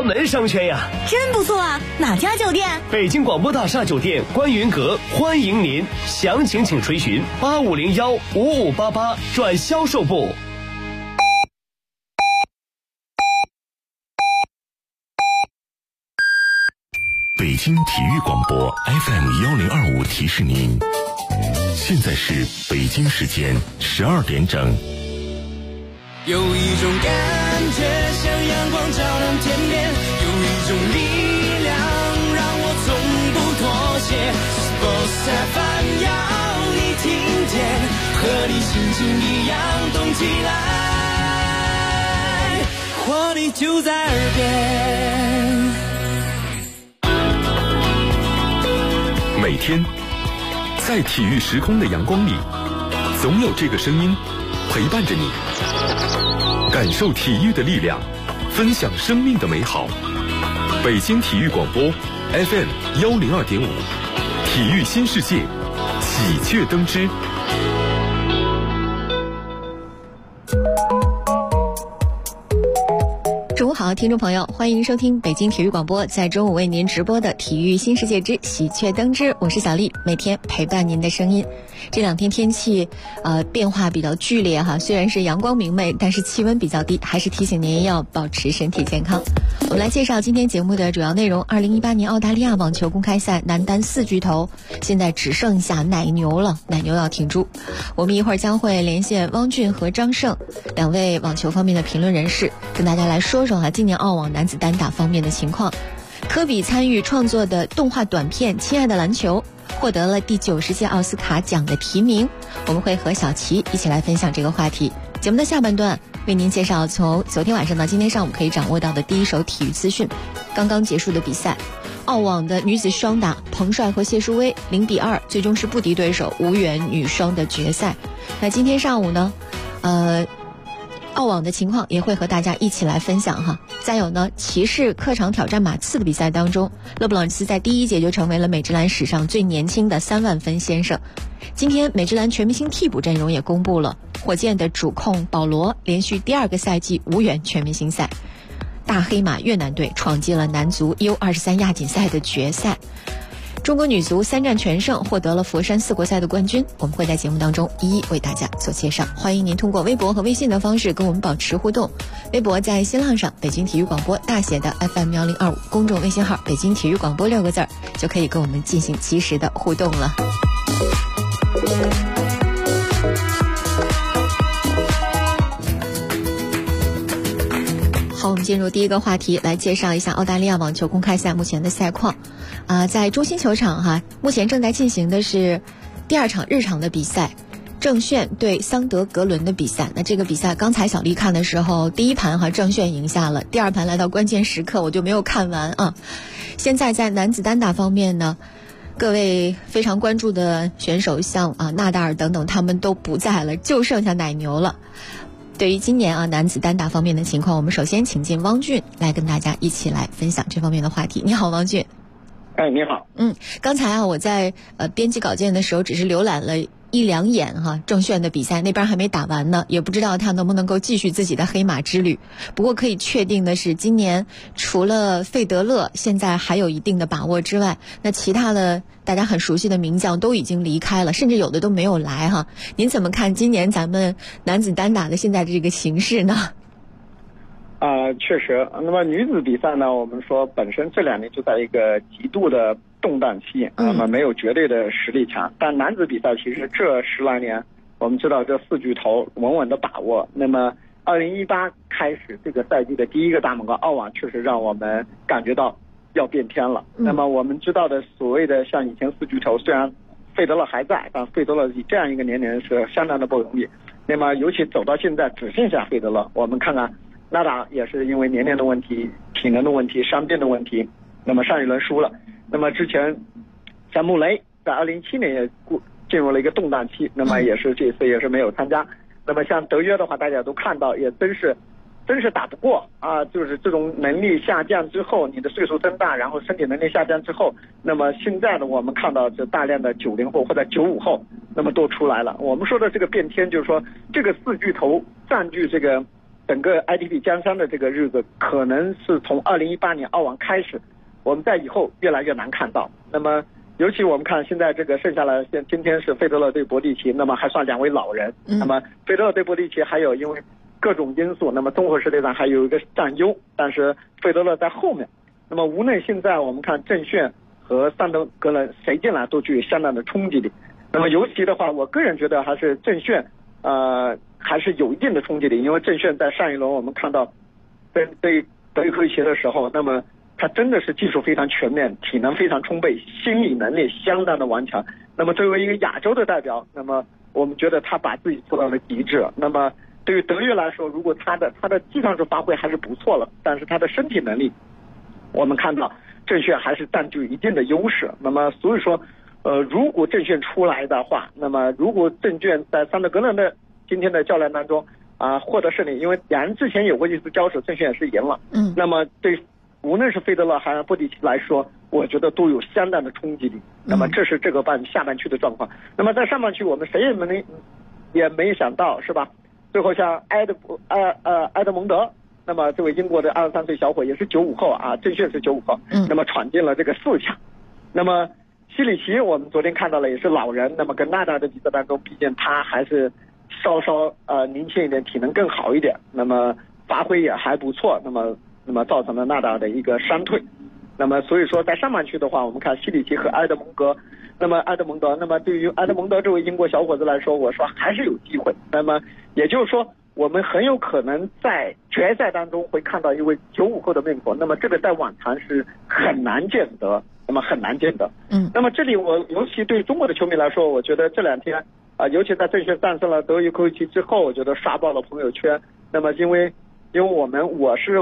门商圈呀。 真不错啊，哪家酒店？ 北京广播大厦酒店观云阁，欢迎您，详情请垂询85015588转销售部。 北京体育广播 FM1025提示您，现在是北京时间12点整。 有一种感觉像阳光照亮天边，有一种力量让我从不妥协。Boss FM 要你听见，和你心情一样动起来，活力就在耳边。 每天在体育时空的阳光里，总有这个声音陪伴着你，感受体育的力量，分享生命的美好。北京体育广播 FM102.5，体育新世界，喜鹊登枝。 中午好，听众朋友，欢迎收听北京体育广播在中午为您直播的体育新世界之喜鹊登枝，我是小丽，每天陪伴您的声音。这两天天气变化比较剧烈哈，虽然是阳光明媚，但是气温比较低，还是提醒您要保持身体健康。我们来介绍今天节目的主要内容。2018年澳大利亚网球公开赛男单4巨头，现在只剩下奶牛了，奶牛要挺住。我们一会儿将会连线汪俊和张胜两位网球方面的评论人士，跟大家来说说今年澳网男子单打方面的情况。科比参与创作的动画短片《亲爱的篮球》获得了第90届奥斯卡奖的提名，我们会和小齐一起来分享这个话题。节目的下半段为您介绍从昨天晚上到今天上午可以掌握到的第一手体育资讯。刚刚结束的比赛，澳网的女子双打彭帅和谢淑薇0-2最终是不敌对手，无缘女双的决赛。那今天上午呢澳网的情况也会和大家一起来分享哈。再有呢，骑士客场挑战马刺的比赛当中，勒布朗斯在第一节就成为了美职篮史上最年轻的3万分先生。今天美职篮全明星替补阵容也公布了，火箭的主控保罗连续第2个赛季无缘全明星赛，大黑马越南队闯进了男足 U23 亚锦赛的决赛。中国女足3战全胜，获得了佛山4国赛的冠军。我们会在节目当中一一为大家做介绍，欢迎您通过微博和微信的方式跟我们保持互动。微博在新浪上北京体育广播大写的 FM1025，公众微信号北京体育广播6个字就可以跟我们进行及时的互动了。好，我们进入第一个话题，来介绍一下澳大利亚网球公开赛目前的赛况。在中心球场目前正在进行的是第2场日常的比赛，郑炫对桑德格伦的比赛。那这个比赛刚才小丽看的时候，第一盘郑炫赢下了，第2盘来到关键时刻我就没有看完啊。现在在男子单打方面呢，各位非常关注的选手像纳达尔等等，他们都不在了，就剩下奶牛了。对于今年男子单打方面的情况，我们首先请进汪俊来跟大家一起来分享这方面的话题。你好，汪俊。 你好。 刚才我在编辑稿件的时候只是浏览了一两眼郑炫的比赛，那边还没打完呢，也不知道他能不能够继续自己的黑马之旅。不过可以确定的是，今年除了费德勒现在还有一定的把握之外，那其他的大家很熟悉的名将都已经离开了，甚至有的都没有来您怎么看今年咱们男子单打的现在的这个形势呢？ 确实，那么女子比赛呢，我们说本身这2年就在一个极度的动荡期，那么没有绝对的实力强。但男子比赛其实这10来年，我们知道这4巨头稳稳的把握。那么2018开始这个赛季的第一个大满贯澳网，确实让我们感觉到要变天了。那么我们知道的所谓的像以前4巨头，虽然费德勒还在，但费德勒以这样一个年龄是相当的不容易。那么尤其走到现在只剩下费德勒，我们看看纳达也是因为年龄的问题、体能的问题、伤病的问题，那么上一轮输了。那么之前像穆雷在2017年也进入了一个动荡期，那么也是这次也是没有参加。那么像德约的话，大家都看到也真是打不过就是这种能力下降之后，你的岁数增大，然后身体能力下降之后，那么现在呢，我们看到这大量的90后或者95后，那么都出来了。我们说的这个变天，就是说这个4巨头占据这个整个 ITP 江山的这个日子，可能是从2018年澳网开始，我们在以后越来越难看到。那么尤其我们看现在这个剩下来，今天是费德勒对博蒂奇，那么还算2位老人。那么费德勒对博蒂奇还有因为各种因素，那么综合实力上还有一个占优，但是费德勒在后面。那么无论现在我们看郑炫和桑德格伦谁进来都具有相当的冲击力。那么尤其的话，我个人觉得还是郑炫还是有一定的冲击力，因为郑炫在上一轮我们看到对德约科维奇的时候，那么他真的是技术非常全面，体能非常充沛，心理能力相当的顽强。那么作为一个亚洲的代表，那么我们觉得他把自己做到了极致。那么对于德约来说，如果他的技战术发挥还是不错了，但是他的身体能力，我们看到郑炫还是占据一定的优势。那么所以说，如果郑炫出来的话，那么如果郑炫在桑德格伦的今天的较量当中获得胜利，因为两人之前有过一次交手，郑炫也是赢了。那么对无论是费德勒还是波蒂奇来说，我觉得都有相当的冲击力。那么这是这个下半区的状况。那么在上半区，我们谁也没想到，是吧？最后像埃德蒙德，那么这位英国的23岁小伙也是95后郑炫是95后，那么闯进了这个4强。那么西里奇我们昨天看到了，也是老人，那么跟纳达的比赛当中，毕竟他还是稍稍年轻一点，体能更好一点，那么发挥也还不错，那么造成了纳达的一个伤退。那么所以说在上半区的话，我们看西里奇和埃德蒙德，那么对于埃德蒙德这位英国小伙子来说，我说还是有机会。那么也就是说，我们很有可能在决赛当中会看到一位95后的面孔，那么这个在网坛是很难见得。那么这里我尤其对中国的球迷来说，我觉得这2天尤其在郑炫战胜了德约科维奇之后，我觉得刷爆了朋友圈。那么因为我是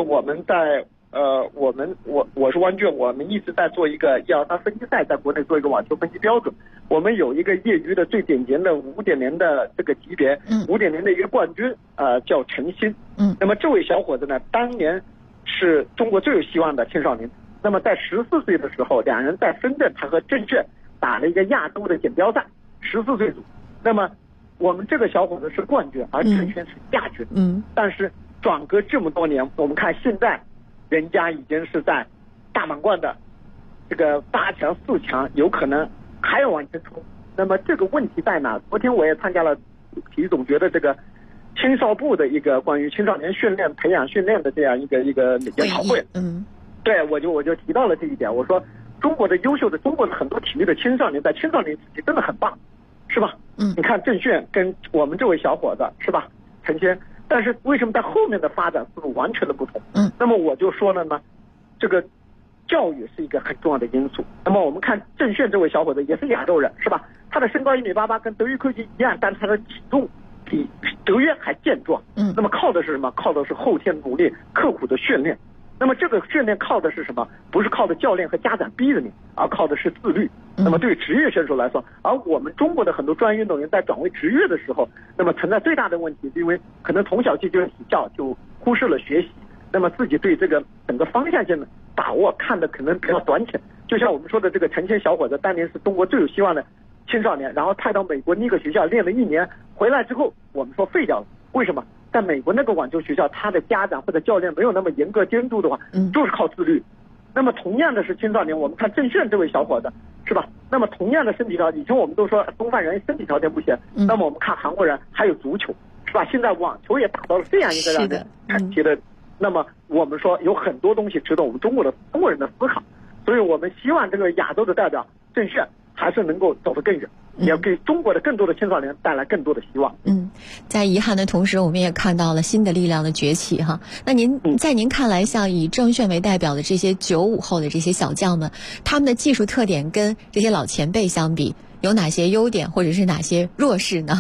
汪俊，我们一直在做一个123分级赛，在国内做一个网球分级标准。我们有一个业余的最顶尖的5.0的这个级别，5.0的一个冠军叫陈鑫。那么这位小伙子呢，当年是中国最有希望的青少年。那么在14岁的时候，两人在深圳，他和郑炫打了一个亚洲的锦标赛，14岁组。那么我们这个小伙子是冠军，而郑炫是亚军。但是转隔这么多年，我们看现在人家已经是在大满贯的这个8强、4强，有可能还要往前冲。那么这个问题在哪？昨天我也参加了体育总局的这个青少部的一个关于青少年训练、培养训练的这样一个研讨会。对，我就提到了这一点。我说中国的很多体育的青少年在青少年时期真的很棒，是吧？你看郑炫跟我们这位小伙子，是吧？陈鑫，但是为什么在后面的发展思路完全的不同？那么我就说了呢，这个教育是一个很重要的因素。那么我们看郑炫这位小伙子也是亚洲人，是吧？他的身高1.88米，跟德约科维奇一样，但是他的体重比德约还健壮。那么靠的是什么？靠的是后天努力、刻苦的训练。那么这个训练靠的是什么？不是靠的教练和家长逼着你，而靠的是自律。那么对于职业选手来说，而我们中国的很多专业运动员在转为职业的时候，那么存在最大的问题，因为可能从小就体校，就忽视了学习，那么自己对这个整个方向性的把握看的可能比较短浅。就像我们说的这个陈鑫小伙子，当年是中国最有希望的青少年，然后派到美国那个学校练了1年，回来之后我们说废掉了。为什么？在美国那个网球学校，他的家长或者教练没有那么严格监督的话，就是靠自律。那么同样的是青少年，我们看郑炫这位小伙子，是吧？那么同样的身体条件，以前我们都说东方人身体条件不行，那么我们看韩国人还有足球，是吧？现在网球也达到了这样一个让人看齐的。那么我们说有很多东西值得我们中国人的思考，所以我们希望这个亚洲的代表郑炫还是能够走得更远，也要给中国的更多的青少年带来更多的希望。 在遗憾的同时，我们也看到了新的力量的崛起哈。那在您看来，像以郑炫为代表的这些95后的这些小将们，他们的技术特点跟这些老前辈相比，有哪些优点或者是哪些弱势呢？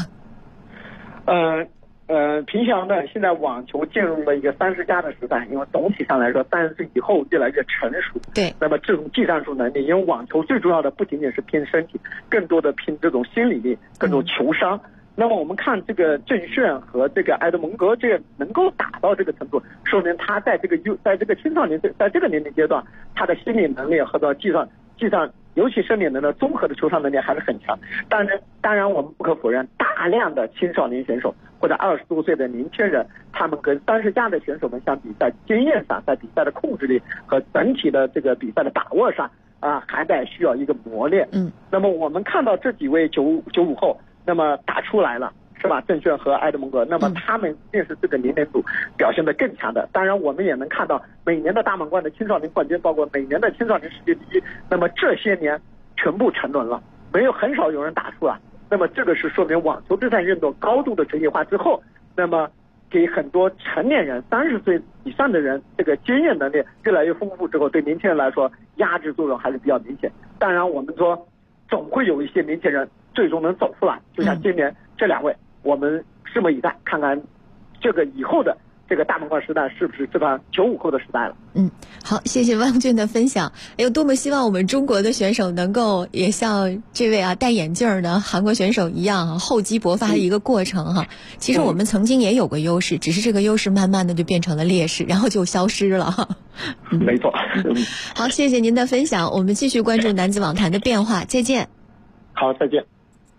平常呢，现在网球进入了一个30+的时代，因为总体上来说，30岁以后越来越成熟。 对。 那么这种技战术能力，因为网球最重要的不仅仅是拼身体，更多的拼这种心理力，各种球商。那么我们看这个郑炫和这个埃德蒙格这个能够打到这个程度，说明他在这个青少年在这个年龄阶段，他的心理能力和技尤其生理能力综合的球场能力还是很强。当然我们不可否认，大量的青少年选手或者20多岁的年轻人，他们跟30加的选手们相比，在经验上，在比赛的控制力和整体的这个比赛的把握上还得需要一个磨练。那么我们看到这几位95后，那么打出来了，是吧？郑炫和埃德蒙格，那么他们便是这个年龄组表现得更强的。当然我们也能看到每年的大满贯的青少年冠军，包括每年的青少年世界第一，那么这些年全部沉沦了，很少有人打出来。那么这个是说明网球这项运动高度的职业化之后，那么给很多成年人30岁以上的人，这个经验能力越来越丰富之后，对年轻人来说压制作用还是比较明显。当然我们说总会有一些年轻人最终能走出来，就像今年这2位，我们拭目以待，看看这个以后的这个大满贯时代是不是这个95后的时代了。 好，谢谢汪俊的分享。多么希望我们中国的选手能够也像这位戴眼镜的韩国选手一样厚积薄发的一个过程哈。其实我们曾经也有过优势，只是这个优势慢慢的就变成了劣势，然后就消失了。 没错。 好，谢谢您的分享，我们继续关注男子网坛的变化，再见。 好，再见。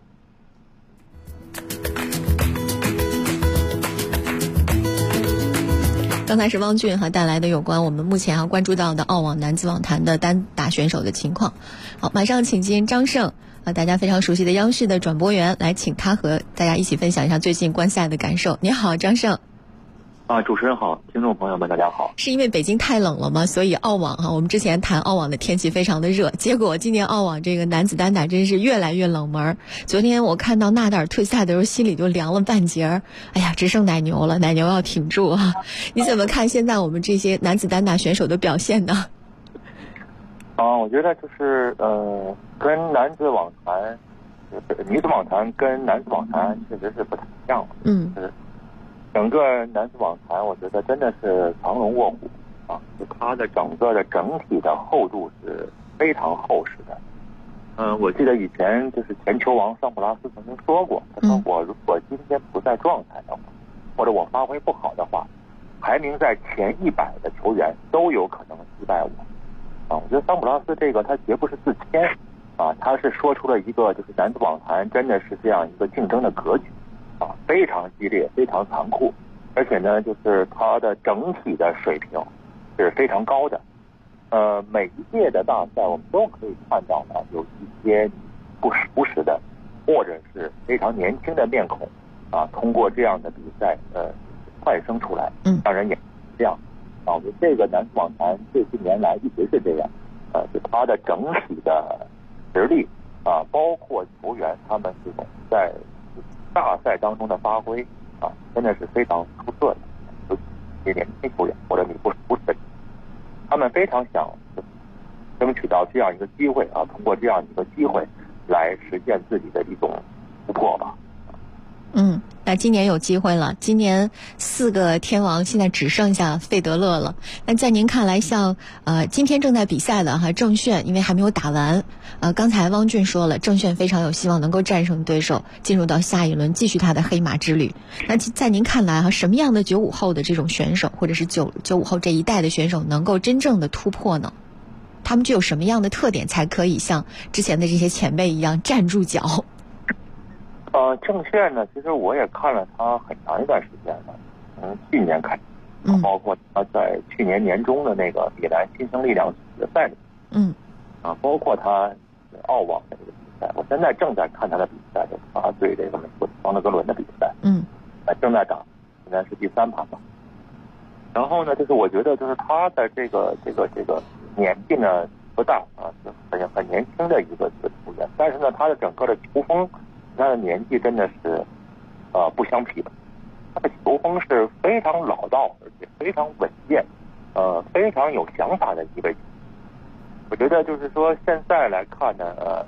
刚才是汪俊带来的有关我们目前要关注到的澳网男子网坛的单打选手的情况。好，马上请进张胜，大家非常熟悉的央视的转播员，来请他和大家一起分享一下最近观赛的感受。你好，张胜。 主持人好，听众朋友们大家好。 是因为北京太冷了吗？所以澳网我们之前谈澳网的天气非常的热，结果今年澳网这个男子单打真是越来越冷门。昨天我看到纳达尔退赛的时候，心里就凉了半截。哎呀，只剩奶牛了，奶牛要挺住啊！你怎么看现在我们这些男子单打选手的表现呢？ 我觉得就是跟男子网坛，女子网坛跟男子网坛确实是不太一样的。整个男子网坛，我觉得真的是藏龙卧虎就它的整个的整体的厚度是非常厚实的。我记得以前就是前球王桑普拉斯曾经说过，他说我如果今天不在状态的话，或者我发挥不好的话，排名在前100的球员都有可能击败我。我觉得桑普拉斯这个他绝不是自谦他是说出了一个就是男子网坛真的是这样一个竞争的格局。非常激烈，非常残酷，而且呢，就是它的整体的水平是非常高的。每一届的大赛，我们都可以看到呢，有一些不时的，或者是非常年轻的面孔通过这样的比赛窜升出来，让人眼亮。我觉得这个男子网坛这些年来一直是这样，就它的整体的实力包括球员他们这种在大赛当中的发挥真的是非常出色的。尤其年轻球员或者你不是，他们非常想争取到这样一个机会通过这样一个机会来实现自己的一种突破吧。 那今年有机会了，今年4个天王现在只剩下费德勒了。那在您看来，像今天正在比赛的郑炫，因为还没有打完，刚才汪俊说了，郑炫非常有希望能够战胜对手，进入到下一轮，继续他的黑马之旅。那在您看来什么样的95后的这种选手，或者是95后这一代的选手能够真正的突破呢？他们具有什么样的特点才可以像之前的这些前辈一样站住脚？ 郑炫呢，其实我也看了他很长一段时间了，从去年开始，包括他在去年年中的那个米兰新生力量决赛里，包括他澳网的这个比赛，我现在正在看他的比赛，就是他对这个美国方德格伦的比赛，正在打，现在是第3盘吧。然后呢，就是我觉得就是他的这个年纪呢不大是很年轻的一个球员，但是呢，他的整个的球风。他的年纪真的是不相匹配，他的球风是非常老道，而且非常稳健，非常有想法的一位。我觉得就是说现在来看呢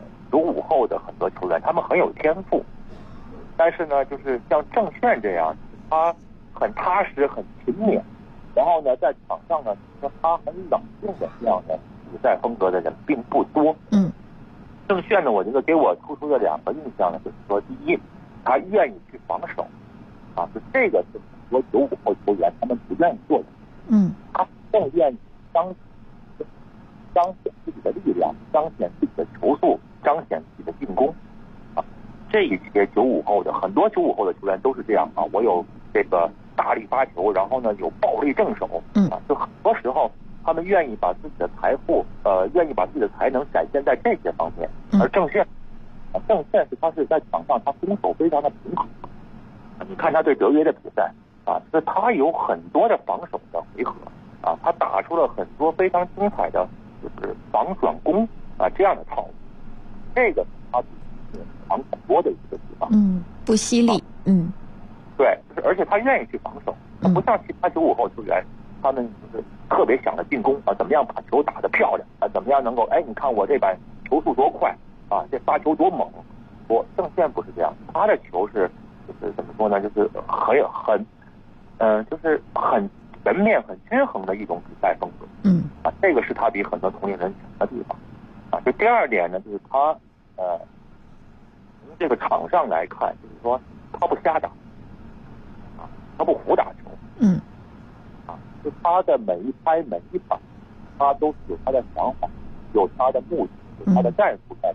，95后的很多球员他们很有天赋，但是呢，就是像郑炫这样，他很踏实、很勤勉，然后呢，在场上呢，说他很冷静的这样的比赛风格的人并不多。郑炫呢，我觉得给我突出的2个印象呢，就是说，第一，他愿意去防守，就这个是很多95后球员他们不愿意做的。他更愿意当彰显自己的力量，彰显自己的球速，彰显自己的进攻啊。这一些95后的很多95后的球员都是这样啊，我有这个大力发球，然后呢有暴力正手啊，就很多时候他们愿意把自己的财富愿意把自己的才能展现在这些方面。而郑炫是他是在场上他攻守非常的平衡。你看他对德约的比赛啊，是他有很多的防守的回合啊，他打出了很多非常精彩的就是防转攻啊这样的套路，这个他是强很多的一个地方。 不犀利。 对，就是而且他愿意去防守，他不像其他95后球员，他们就是特别想着进攻啊，怎么样把球打得漂亮啊，怎么样能够你看我这板球速多快啊，这发球多猛。郑炫不是这样，他的球是就是怎么说呢，就是就是很全面、很均衡的一种比赛风格。这个是他比很多同龄人强的地方啊。这第二点呢，就是他从这个场上来看，就是说他不瞎打啊，他不胡打球。就他的每一拍每一板，他都是有他的想法，有他的目的，有他的战术在。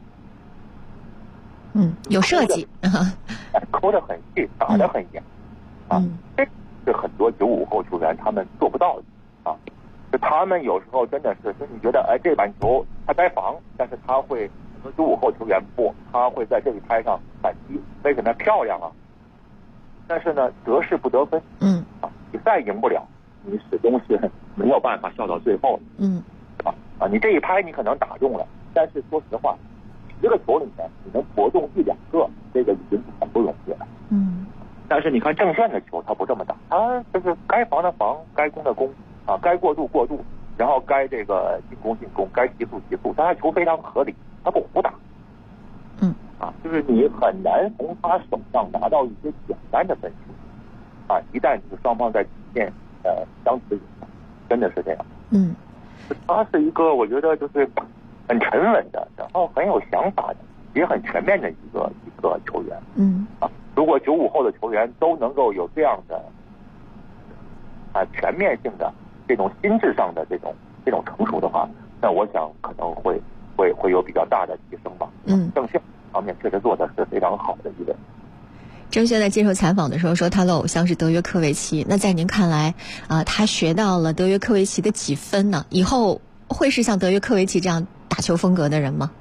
有设计， 抠得很细，打得很严啊。这是很多95后球员他们做不到的啊。就他们有时候真的是，就你觉得这板球他该防，但是他会很多95后球员他会在这一拍上反击，为什么漂亮啊？但是呢，得势不得分。比赛赢不了，你始终是没有办法笑到最后的。你这一拍你可能打中了，但是说实话，10个球里面你能搏中1-2个，这个已经很不容易了。但是你看郑炫的球，他不这么打，他就是该防的防，该攻的攻啊，该过渡过渡，然后该这个进攻进攻，该提速提速，他球非常合理，他不胡打。就是你很难从他手上拿到一些简单的分数啊，一旦就是双方在底线相持，真的是这样。他是一个我觉得就是很沉稳的，然后很有想法的，也很全面的一个球员。如果95后的球员都能够有这样的全面性的这种心智上的这种成熟的话，那我想可能会有比较大的提升吧。郑炫方面确实做的是非常好的一个。 郑炫在接受采访的时候说，他的偶像是德约科维奇。那在您看来他学到了德约科维奇的几分呢？以后会是像德约科维奇这样打球风格的人吗？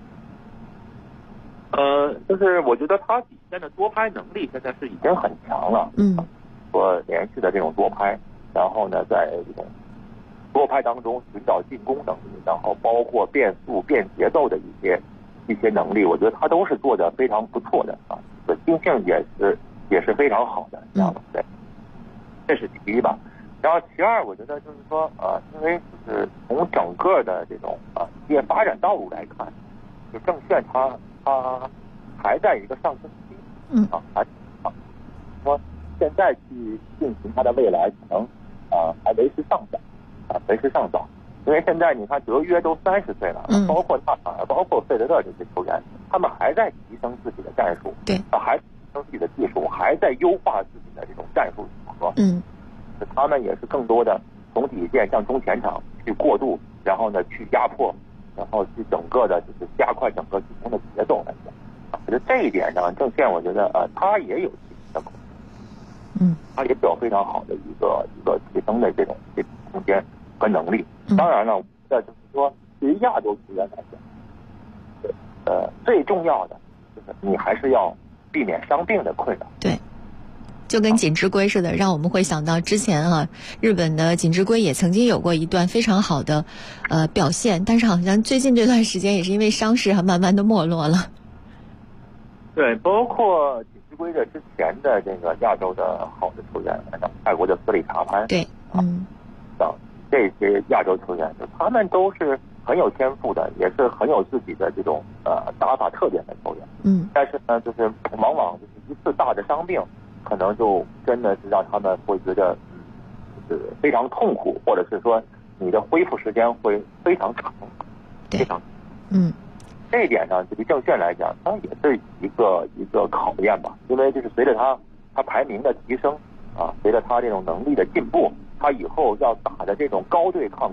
就是我觉得他底线的多拍能力现在是已经很强了。我连续的这种多拍，然后呢，在这种多拍当中寻找进攻能力，然后包括变速、变节奏的一些能力，我觉得他都是做的非常不错的啊。稳定性也是非常好的，这样对，这是其一吧。然后其二，我觉得就是说因为就是从整个的这种职业发展道路来看，就郑炫他还在一个上升期说现在去进行他的未来可能还为时尚早因为现在你看德约都30岁了，包括纳达尔，包括费德勒这些球员，他们还在提升自己的战术， 对， 还提升自己的技术，还在优化自己的这种战术组合。他们也是更多的从底线向中前场去过渡，然后呢去压迫，然后去整个的就是加快整个进攻的节奏来讲。我觉得这一点上，郑炫我觉得他也有提升的空间，他也有非常好的一个提升的这种空间和能力。当然了，就是说对于亚洲球员来讲，最重要的就是你还是要避免伤病的困扰。 对，就跟锦织圭似的，让我们会想到之前日本的锦织圭也曾经有过一段非常好的表现，但是好像最近这段时间也是因为伤势慢慢的没落了。 对，包括锦织圭的之前的这个亚洲的好的球员，像泰国的斯里查潘， 对， 等这些亚洲球员，他们都是很有天赋的，也是很有自己的这种打法特点的球员。但是呢，就是往往就是一次大的伤病，可能就真的是让他们会觉得就是非常痛苦，或者是说你的恢复时间会非常长，非常这一点上，对于郑炫来讲，他也是一个考验吧。因为就是随着他排名的提升随着他这种能力的进步，他以后要打的这种高对抗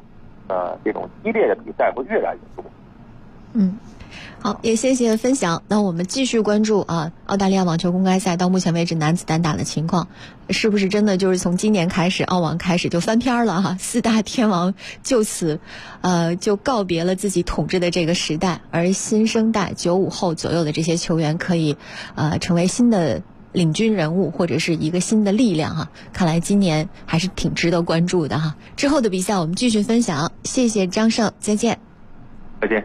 这种激烈的比赛会越来越多。 好，也谢谢分享。那我们继续关注澳大利亚网球公开赛到目前为止男子单打的情况，是不是真的就是从今年开始，澳网开始就翻篇了哈？四大天王就此就告别了自己统治的这个时代，而新生代95后左右的这些球员可以成为新的领军人物或者是一个新的力量哈。看来今年还是挺值得关注的哈。之后的比赛我们继续分享，谢谢张胜，再见。 再见。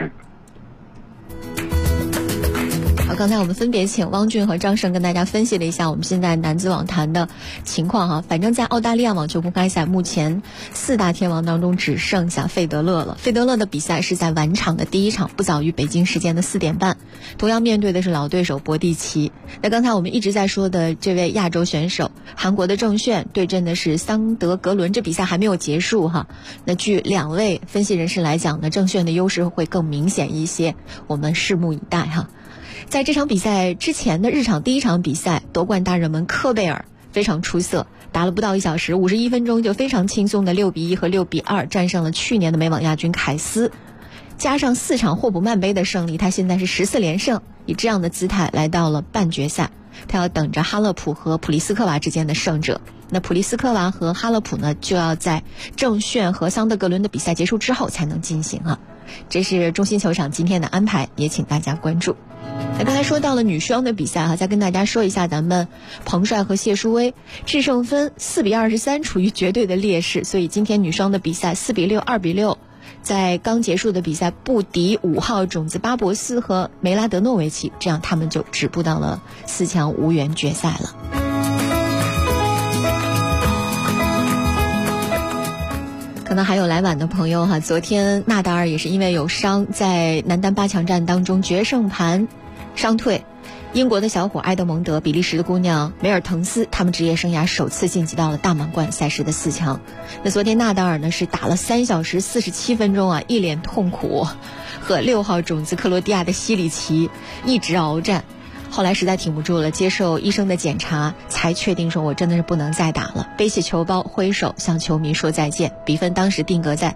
好，刚才我们分别请汪俊和张胜跟大家分析了一下我们现在男子网坛的情况哈。反正在澳大利亚网球公开赛，目前四大天王当中只剩下费德勒了。费德勒的比赛是在晚场的第一场，不早于北京时间的4点半，同样面对的是老对手博蒂奇。那刚才我们一直在说的这位亚洲选手，韩国的郑炫对阵的是桑德格伦，这比赛还没有结束哈。那据两位分析人士来讲呢，郑炫的优势会更明显一些，我们拭目以待哈。在这场比赛之前的日场第一场比赛，夺冠大热门科贝尔非常出色，打了不到1小时，51分钟就非常轻松的6-1和6-2战胜了去年的美网亚军凯斯，加上4场霍普曼杯的胜利，他现在是14连胜，以这样的姿态来到了半决赛，他要等着哈勒普和普利斯科娃之间的胜者。那普利斯科娃和哈勒普呢，就要在郑炫和桑德格伦的比赛结束之后才能进行啊。这是中心球场今天的安排，也请大家关注。那刚才说到了女双的比赛哈，再跟大家说一下咱们彭帅和谢淑薇制胜分4-23处于绝对的劣势，所以今天女双的比赛4-6、2-6，在刚结束的比赛不敌5号种子巴博斯和梅拉德诺维奇，这样他们就止步到了4强无缘决赛了。可能还有来晚的朋友哈，昨天纳达尔也是因为有伤，在男单8强战当中决胜盘伤退。英国的小伙埃德蒙德、比利时的姑娘梅尔滕斯，他们职业生涯首次晋级到了大满贯赛事的4强。那昨天纳达尔呢是打了3小时47分钟一脸痛苦，和6号种子克罗地亚的西里奇一直鏖战。后来实在挺不住了，接受医生的检查，才确定说我真的是不能再打了，背起球包挥手向球迷说再见。比分当时定格在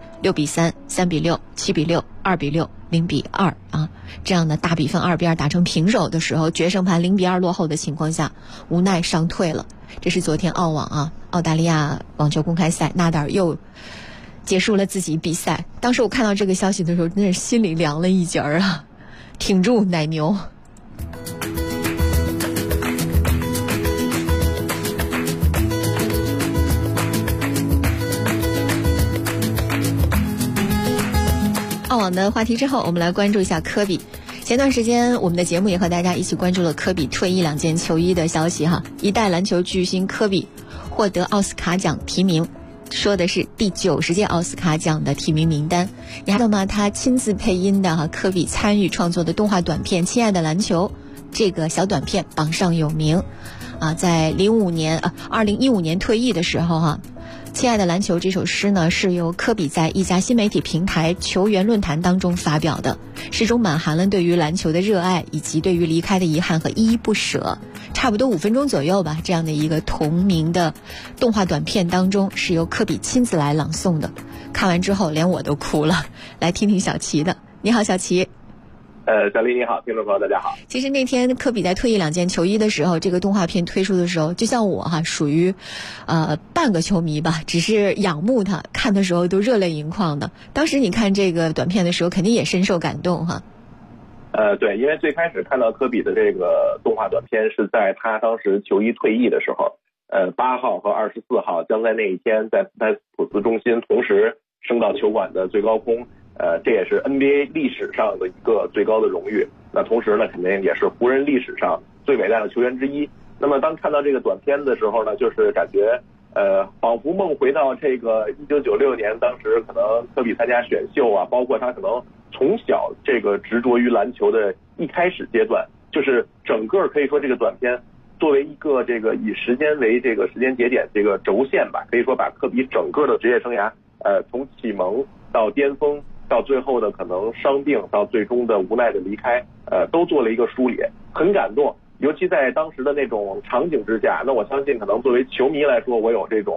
6-3、3-6、7-6、2-6、0-2这样的大比分2-2打成平手的时候，决胜盘0-2落后的情况下，无奈伤退了。这是昨天澳网澳大利亚网球公开赛，纳达尔又结束了自己比赛。当时我看到这个消息的时候，真是心里凉了一截挺住奶牛。澳网的话题之后，我们来关注一下科比。前段时间我们的节目也和大家一起关注了科比退役2件球衣的消息一代篮球巨星科比获得奥斯卡奖提名，说的是第90届奥斯卡奖的提名名单。你还记得吗？他亲自配音的科比参与创作的动画短片《亲爱的篮球》，这个小短片榜上有名在2015年退役的时候亲爱的篮球这首诗呢，是由科比在一家新媒体平台球员论坛当中发表的，诗中满含了对于篮球的热爱，以及对于离开的遗憾和依依不舍。差不多5分钟左右吧，这样的一个同名的动画短片当中，是由科比亲自来朗诵的。看完之后连我都哭了。来听听小齐的。你好，小齐。 小丽你好，听众朋友大家好。 其实那天科比在退役2件球衣的时候，这个动画片推出的时候，就像我属于半个球迷吧，只是仰慕他，看的时候都热泪盈眶的。当时你看这个短片的时候，肯定也深受感动对，因为最开始看到科比的这个动画短片是在他当时球衣退役的时候，8号和24号将在那一天在斯台普斯中心同时升到球馆的最高空。这也是 NBA 历史上的一个最高的荣誉。那同时呢，肯定也是湖人历史上最伟大的球员之一。那么当看到这个短片的时候呢，就是感觉仿佛梦回到这个1996年，当时可能科比参加选秀包括他可能从小这个执着于篮球的一开始阶段，就是整个可以说这个短片作为一个这个以时间为这个时间节点这个轴线吧，可以说把科比整个的职业生涯从启蒙到巅峰到最后的可能伤病，到最终的无奈的离开，都做了一个梳理，很感动。尤其在当时的那种场景之下，那我相信可能作为球迷来说，我有这种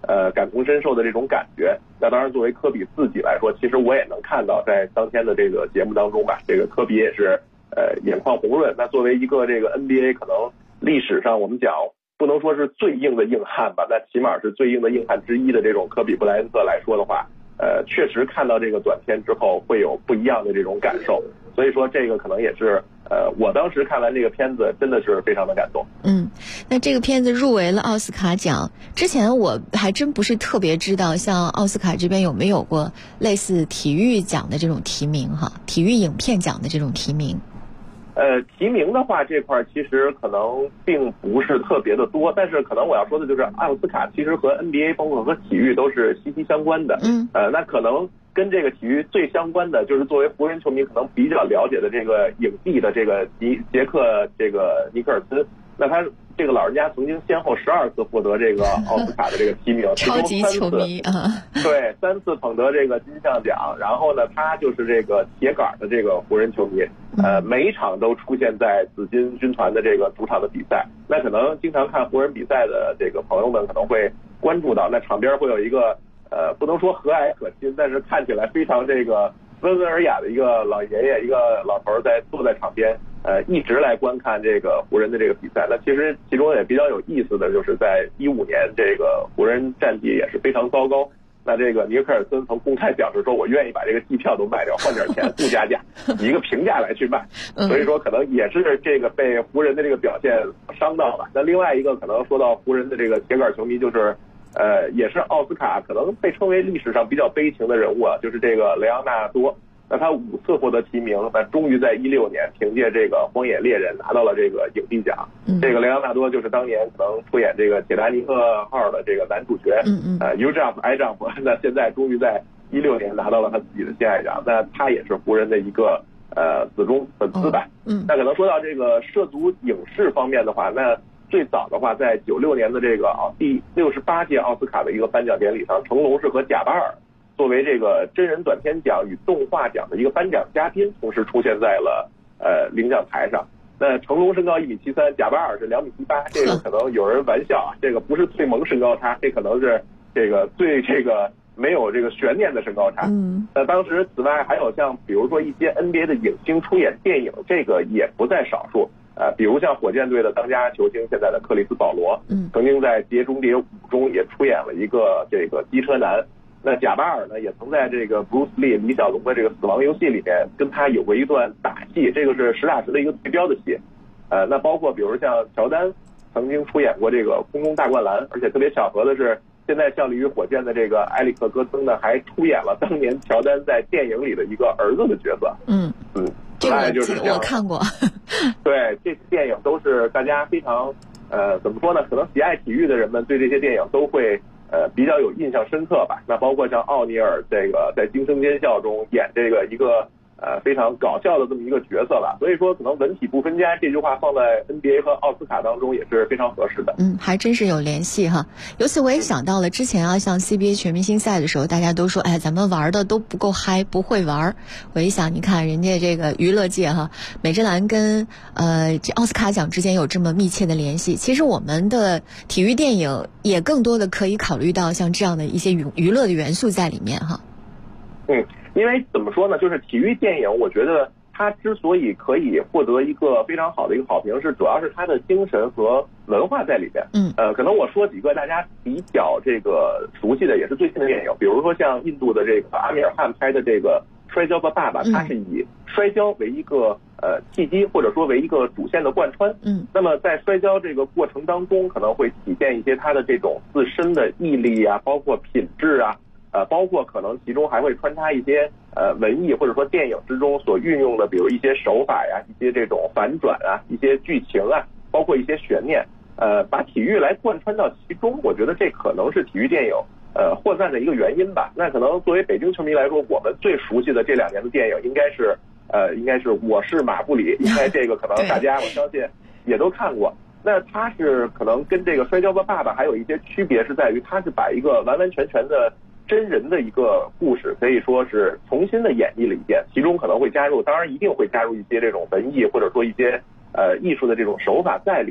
感同身受的这种感觉。那当然作为科比自己来说，其实我也能看到在当天的这个节目当中吧，这个科比也是眼眶红润。那作为一个这个 NBA 可能历史上我们讲不能说是最硬的硬汉吧，那起码是最硬的硬汉之一的这种科比布莱恩特来说的话，确实看到这个短片之后会有不一样的这种感受。所以说这个可能也是我当时看完这个片子真的是非常的感动。 那这个片子入围了奥斯卡奖，之前我还真不是特别知道像奥斯卡这边有没有过类似体育奖的这种提名哈，体育影片奖的这种提名。 提名的话这块其实可能并不是特别的多，但是可能我要说的就是奥斯卡其实和 NBA 包括和体育都是息息相关的。那可能跟这个体育最相关的就是作为湖人球迷可能比较了解的这个影帝的这个杰克这个尼克尔森，那他这个老人家曾经先后12次获得这个奥斯卡的这个提名， 超级球迷啊， 对，3次捧得这个金像奖。然后呢，他就是这个铁杆的这个湖人球迷，每一场都出现在紫金军团的这个主场的比赛。那可能经常看湖人比赛的这个朋友们可能会关注到，那场边会有一个不能说和蔼可亲，但是看起来非常这个温文尔雅的一个老爷爷，一个老头坐在场边，一直来观看这个湖人的这个比赛。那其实其中也比较有意思的就是在15年这个湖人战绩也是非常糟糕，那这个尼克尔森曾公开表示说，我愿意把这个机票都卖掉，换点钱不加价，以一个平价来去卖。所以说可能也是这个被湖人的这个表现伤到了。那另外一个可能说到湖人的这个铁杆球迷，就是也是奥斯卡可能被称为历史上比较悲情的人物啊，就是这个雷昂纳多。那他5次获得提名，那终于在16年凭借这个《荒野猎人》拿到了这个影帝奖。这个雷昂纳多就是当年可能出演这个《铁达尼克号》的这个男主角。You Jump I Jump， 那现在终于在16年拿到了他自己的金爱奖。那他也是湖人的一个死忠粉丝吧。那可能说到这个涉足影视方面的话，那最早的话在96年的这个第68届奥斯卡的一个颁奖典礼上，成龙是和贾巴尔作为这个真人短片奖与动画奖的一个颁奖嘉宾，同时出现在了领奖台上。那成龙身高1.73米，贾巴尔是2.18米，这个可能有人玩笑啊，这个不是最萌身高差，这可能是这个最这个没有这个悬念的身高差。那当时此外还有像比如说一些 NBA 的影星出演电影，这个也不在少数。比如像火箭队的当家球星现在的克里斯保罗，曾经在《碟中谍5》中也出演了一个这个机车男。那贾巴尔呢，也曾在这个 Bruce Lee 李小龙的这个死亡游戏里面跟他有过一段打戏，这个是实打实的一个对标的戏。那包括比如像乔丹曾经出演过这个空中大灌篮，而且特别巧合的是，现在效力于火箭的这个埃里克戈森呢，还出演了当年乔丹在电影里的一个儿子的角色。 这个我看过。 对，这些电影都是大家非常怎么说呢？可能喜爱体育的人们对这些电影都会比较有印象深刻吧。那包括像奥尼尔这个在《惊声尖笑》中演这个一个非常搞笑的这么一个角色吧。所以说可能文体不分家这句话放在 NBA 和奥斯卡当中也是非常合适的。 还真是有联系哈。由此我也想到了之前啊，像 CBA 全明星赛的时候，大家都说咱们玩的都不够嗨，不会玩。我一想，你看人家这个娱乐界哈，美职篮跟这奥斯卡奖之间有这么密切的联系，其实我们的体育电影也更多的可以考虑到像这样的一些娱乐的元素在里面哈。 因为怎么说呢，就是体育电影我觉得它之所以可以获得一个非常好的一个好评，是主要是它的精神和文化在里边。可能我说几个大家比较这个熟悉的也是最近的电影，比如说像印度的这个阿米尔汗拍的这个摔跤吧爸爸，它是以摔跤为一个契机，或者说为一个主线的贯穿。那么在摔跤这个过程当中，可能会体现一些他的这种自身的毅力啊，包括品质啊，包括可能其中还会穿插一些文艺或者说电影之中所运用的，比如一些手法呀，一些这种反转啊，一些剧情啊，包括一些悬念，把体育来贯穿到其中，我觉得这可能是体育电影获赞的一个原因吧。那可能作为北京球迷来说，我们最熟悉的这2年的电影应该是我是马布里，应该这个可能大家我相信也都看过。那它是可能跟这个摔跤吧爸爸还有一些区别，是在于它是把一个完完全全的真人的一个故事可以说是重新的演绎了一遍，其中可能会当然一定会加入一些这种文艺或者说一些艺术的这种手法在里面。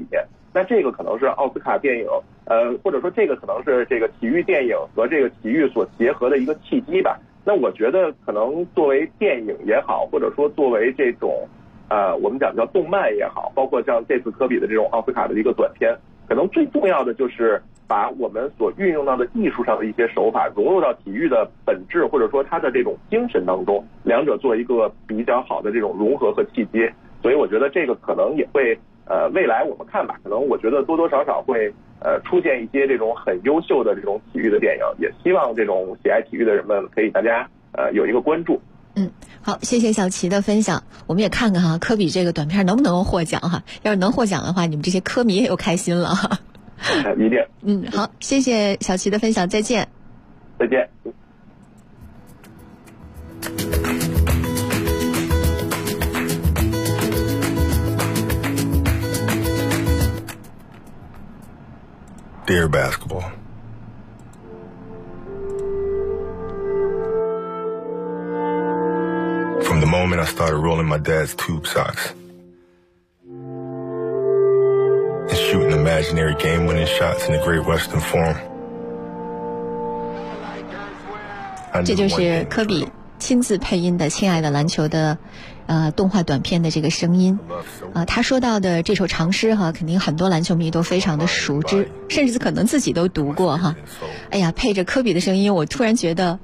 那这个可能是奥斯卡电影，或者说这个可能是这个体育电影和这个体育所结合的一个契机吧。那我觉得可能作为电影也好，或者说作为这种我们讲叫动漫也好，包括像这次科比的这种奥斯卡的一个短片，可能最重要的就是把我们所运用到的艺术上的一些手法融入到体育的本质或者说它的这种精神当中，两者做一个比较好的这种融合和契机。所以我觉得这个可能也会未来我们看吧，可能我觉得多多少少会出现一些这种很优秀的这种体育的电影，也希望这种喜爱体育的人们可以大家有一个关注。 好，谢谢小齐的分享。我们也看看哈，科比这个短片能不能获奖哈？要是能获奖的话，你们这些科迷也有开心了哈。 一定。 好，谢谢小齐的分享，再见。 再见。 Dear basketball, from the moment I started rolling my dad's tube socks and shooting imaginary game-winning shots in the Great Western Forum, 这就是科比亲自配音的《亲爱的篮球》的动画短片的这个声音。他说到的这首长诗哈，肯定很多篮球迷都非常的熟知，甚至可能自己都读过哈。哎呀，配着科比的声音，我突然觉得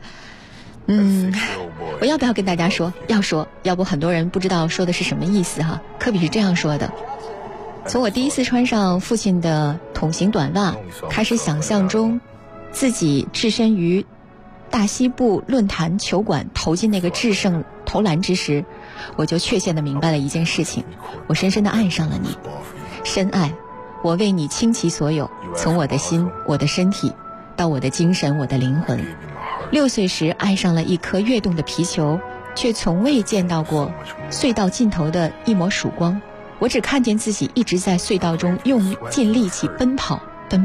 我要不要跟大家说？要说，要不很多人不知道说的是什么意思哈。科比是这样说的：从我第一次穿上父亲的筒形短袜开始，想象中自己置身于大西部论坛球馆投进那个制胜投篮之时，我就确切地明白了一件事情：我深深地爱上了你，深爱，我为你倾其所有，从我的心、我的身体到我的精神、我的灵魂。6岁时爱上了一颗跃动的皮球，却从未见到过隧道尽头的一抹曙光。我只看见自己一直在隧道中用尽力气奔跑，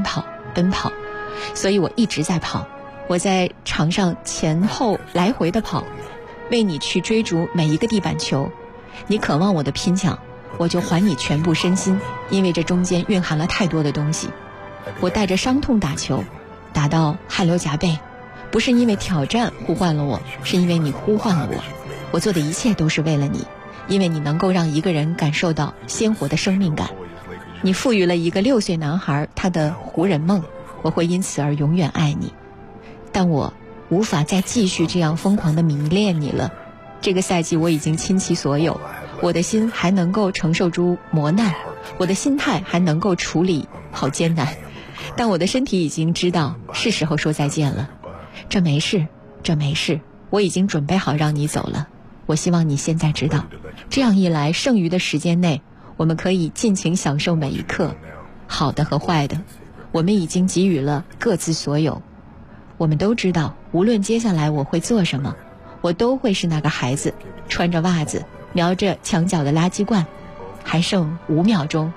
所以我一直在跑。我在场上前后来回的跑，为你去追逐每一个地板球。你渴望我的拼抢，我就还你全部身心，因为这中间蕴含了太多的东西。我带着伤痛打球，打到汗流浃背，不是因为挑战呼唤了我，是因为你呼唤了我。我做的一切都是为了你，因为你能够让一个人感受到鲜活的生命感。你赋予了一个6岁男孩他的湖人梦，我会因此而永远爱你。但我无法再继续这样疯狂地迷恋你了。这个赛季我已经倾其所有，我的心还能够承受住磨难，我的心态还能够处理好艰难，但我的身体已经知道是时候说再见了。这没事，我已经准备好让你走了。我希望你现在知道，这样一来，剩余的时间内我们可以尽情享受每一刻，好的和坏的，我们已经给予了各自所有。我们都知道，无论接下来我会做什么，我都会是那个孩子，穿着袜子，瞄着墙角的垃圾罐。还剩5秒钟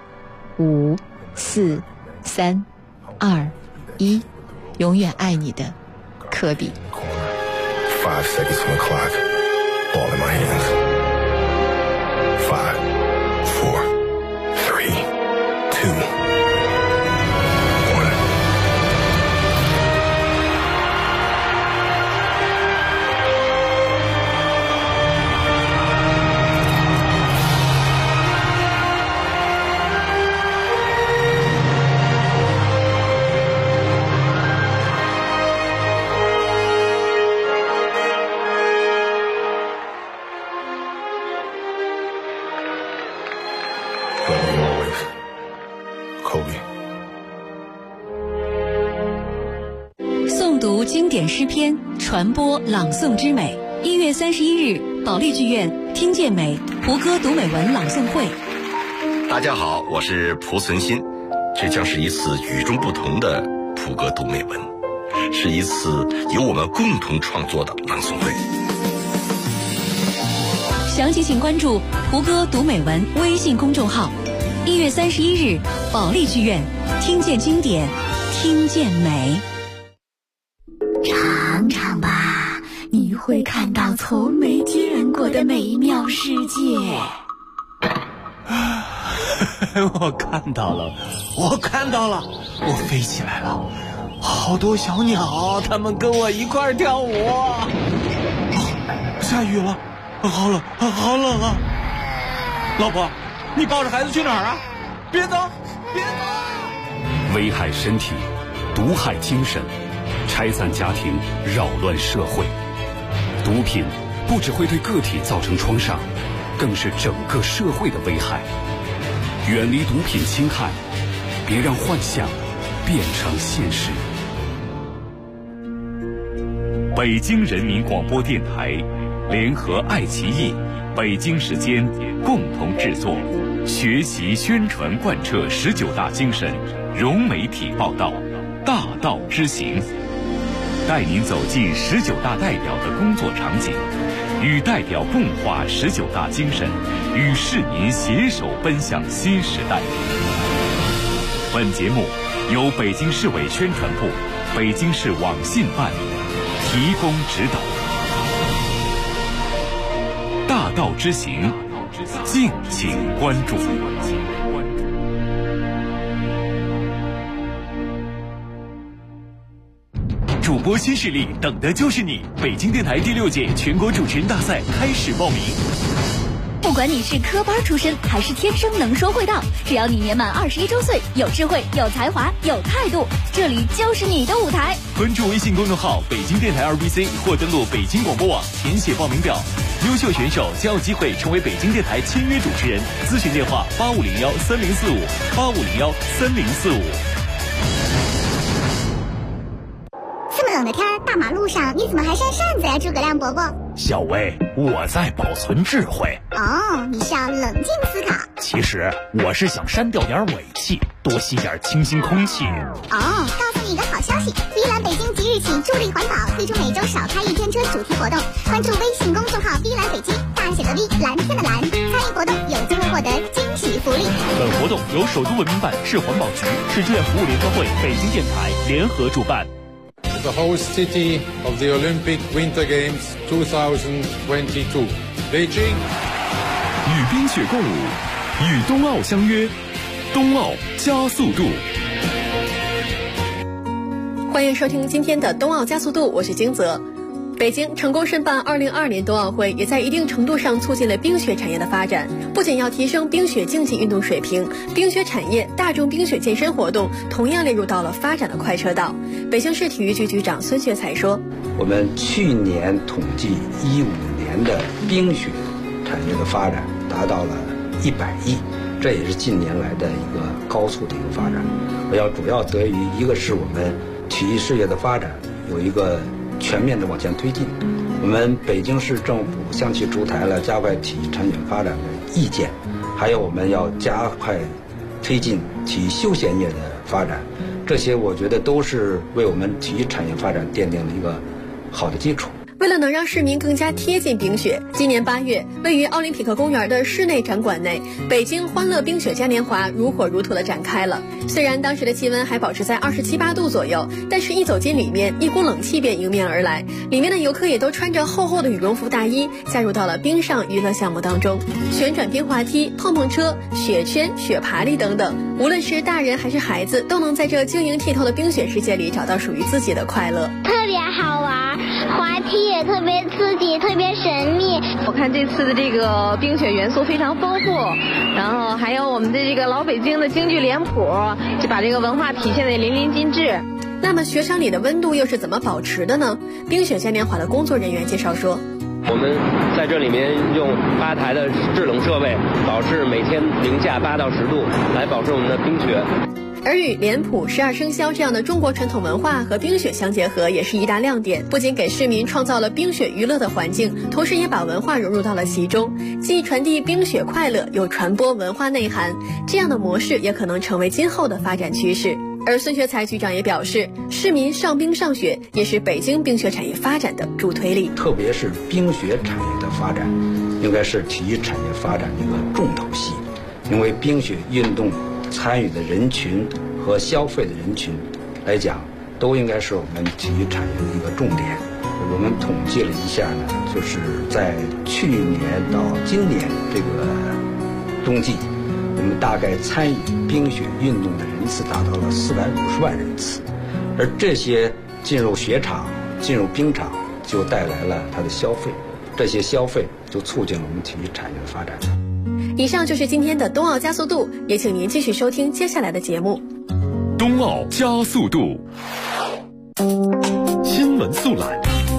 ，5、4、3、2、1，永远爱你的科比。 5 seconds on the clock, ball in my hands. 5, 4, 3, 2. Kobe。 诵读经典诗篇，传播朗诵之美。1月31日，保利剧院听见美胡歌读美文朗诵会。 大家好，我是蒲存昕，这将是一次与众不同的胡歌读美文，是一次由我们共同创作的朗诵会。 详情请关注胡歌读美文微信公众号。1月31日，保利剧院听见经典，听见美。 尝尝吧，你会看到从没见过的美妙世界。 我看到了，我飞起来了，好多小鸟，它们跟我一块跳舞。下雨了，好冷啊！老婆，你抱着孩子去哪儿啊？别走！ 危害身体，毒害精神，拆散家庭，扰乱社会。毒品不只会对个体造成创伤，更是整个社会的危害。远离毒品侵害，别让幻想变成现实。北京人民广播电台联合爱奇艺、北京时间共同制作，学习宣传贯彻19大精神，融媒体报道，大道之行，带您走进19大代表的工作场景，与代表共话19大精神，与市民携手奔向新时代。本节目由北京市委宣传部、北京市网信办提供指导。大道之行，敬请关注。 主播新势力，等的就是你！北京电台第6届全国主持人大赛开始报名。 不管你是科班出身还是天生能说会道，只要你年满21周岁，有智慧、有才华、有态度，这里就是你的舞台。 关注微信公众号北京电台2BC 或登录北京广播网，填写报名表。优秀选手将有机会成为北京电台签约主持人。咨询电话85013045，85013045。 这么冷的天，大马路上你怎么还扇扇子呀，诸葛亮伯伯？ 小薇，我在保存智慧。 哦，你是要冷静思考。 其实我是想删掉点尾气，多吸点清新空气。 哦，告诉你一个好消息，依兰北京即日起助力环保，推出每周少开一天车主题活动。关注微信公众号依兰北京，大写的 V， 蓝天的蓝，参与活动有机会获得惊喜福利。 本活动由首都文明办、市环保局、市志愿服务联合会、北京电台联合主办。 The host city of the Olympic Winter Games 2022, Beijing. 与冰雪共舞，与冬奥相约，冬奥加速度。 欢迎收听今天的冬奥加速度，我是金泽。北京成功申办2022年冬奥会，也在一定程度上促进了冰雪产业的发展。不仅要提升冰雪竞技运动水平，冰雪产业、大众冰雪健身活动同样列入到了发展的快车道。北京市体育局局长孙学才说：“ 我们去年统计15年的冰雪产业的发展达到了100亿，这也是近年来的一个高速的一个发展。主要得益于一个是我们体育事业的发展有一个全面的往前推进，我们北京市政府向其出台了加快体育产业发展的意见，还有我们要加快推进体育休闲业的发展，这些我觉得都是为我们体育产业发展奠定了一个好的基础。” 为了能让市民更加贴近冰雪，今年8月，位于奥林匹克公园的室内展馆内，北京欢乐冰雪嘉年华如火如荼地展开了。虽然当时的气温还保持在27、8度左右，但是一走进里面，一股冷气便迎面而来。里面的游客也都穿着厚厚的羽绒服大衣，加入到了冰上娱乐项目当中，旋转冰滑梯、碰碰车、雪圈、雪爬犁等等，无论是大人还是孩子，都能在这晶莹剔透的冰雪世界里找到属于自己的快乐。 特别好玩，滑梯也特别刺激，特别神秘。 我看这次的这个冰雪元素非常丰富，然后还有我们的这个老北京的京剧脸谱，就把这个文化体现得淋漓尽致。 那么雪场里的温度又是怎么保持的呢？冰雪嘉年华的工作人员介绍说， 我们在这里面用8台的制冷设备，保持每天零下8到10度，来保持我们的冰雪。 而与脸谱、12生肖这样的中国传统文化和冰雪相结合，也是一大亮点。不仅给市民创造了冰雪娱乐的环境，同时也把文化融入到了其中，既传递冰雪快乐，又传播文化内涵。这样的模式也可能成为今后的发展趋势。而孙学才局长也表示，市民上冰上雪也是北京冰雪产业发展的助推力。 特别是冰雪产业的发展，应该是体育产业发展的一个重头戏，因为冰雪运动参与的人群和消费的人群来讲，都应该是我们体育产业的一个重点。我们统计了一下呢，就是在去年到今年这个冬季， 那么大概参与冰雪运动的人次达到了450万人次，而这些进入雪场、进入冰场，就带来了它的消费，这些消费就促进了我们体育产业的发展。 以上就是今天的冬奥加速度，也请您继续收听接下来的节目。 冬奥加速度，新闻速览。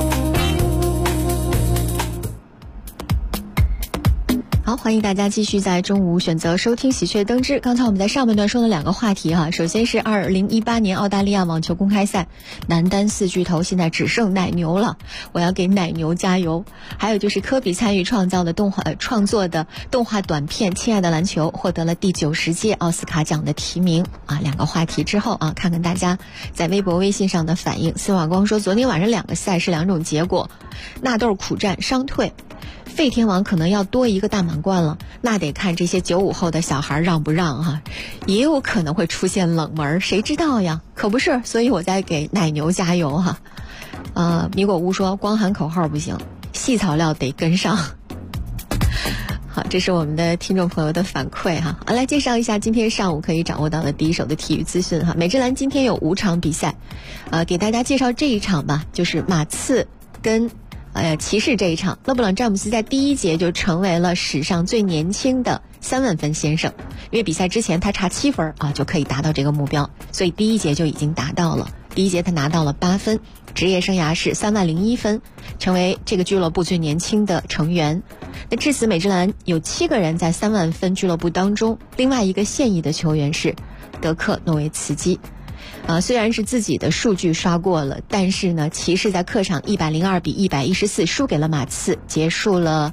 好，欢迎大家继续在中午选择收听喜鹊登枝。刚才我们在上半段说了2个话题哈，首先是2018年澳大利亚网球公开赛男单4巨头现在只剩奶牛了，我要给奶牛加油。还有就是科比参与创作的动画短片《亲爱的篮球》获得了第90届奥斯卡奖的提名啊。2个话题之后啊，看看大家在微博微信上的反应。司马光说，昨天晚上2个赛是2种结果，纳豆苦战伤退，费天王可能要多一个大满贯了，那得看这些95后的小孩让不让哈，也有可能会出现冷门，谁知道呀？可不是，所以我在给奶牛加油哈。米果屋说，光喊口号不行，细草料得跟上。好，这是我们的听众朋友的反馈哈。来介绍一下今天上午可以掌握到的第一手的体育资讯哈。美职篮今天有5场比赛，给大家介绍这一场吧，就是马刺跟骑士这一场，勒布朗詹姆斯在第1节就成为了史上最年轻的3万分先生，因为比赛之前他差7分啊就可以达到这个目标，所以第1节就已经达到了。第1节他拿到了8分，职业生涯是3万01分，成为这个俱乐部最年轻的成员。那至此美职篮有7个人在3万分俱乐部当中，另外一个现役的球员是德克诺维茨基。虽然是自己的数据刷过了，但是呢，骑士在客场102比114输给了马刺，结束了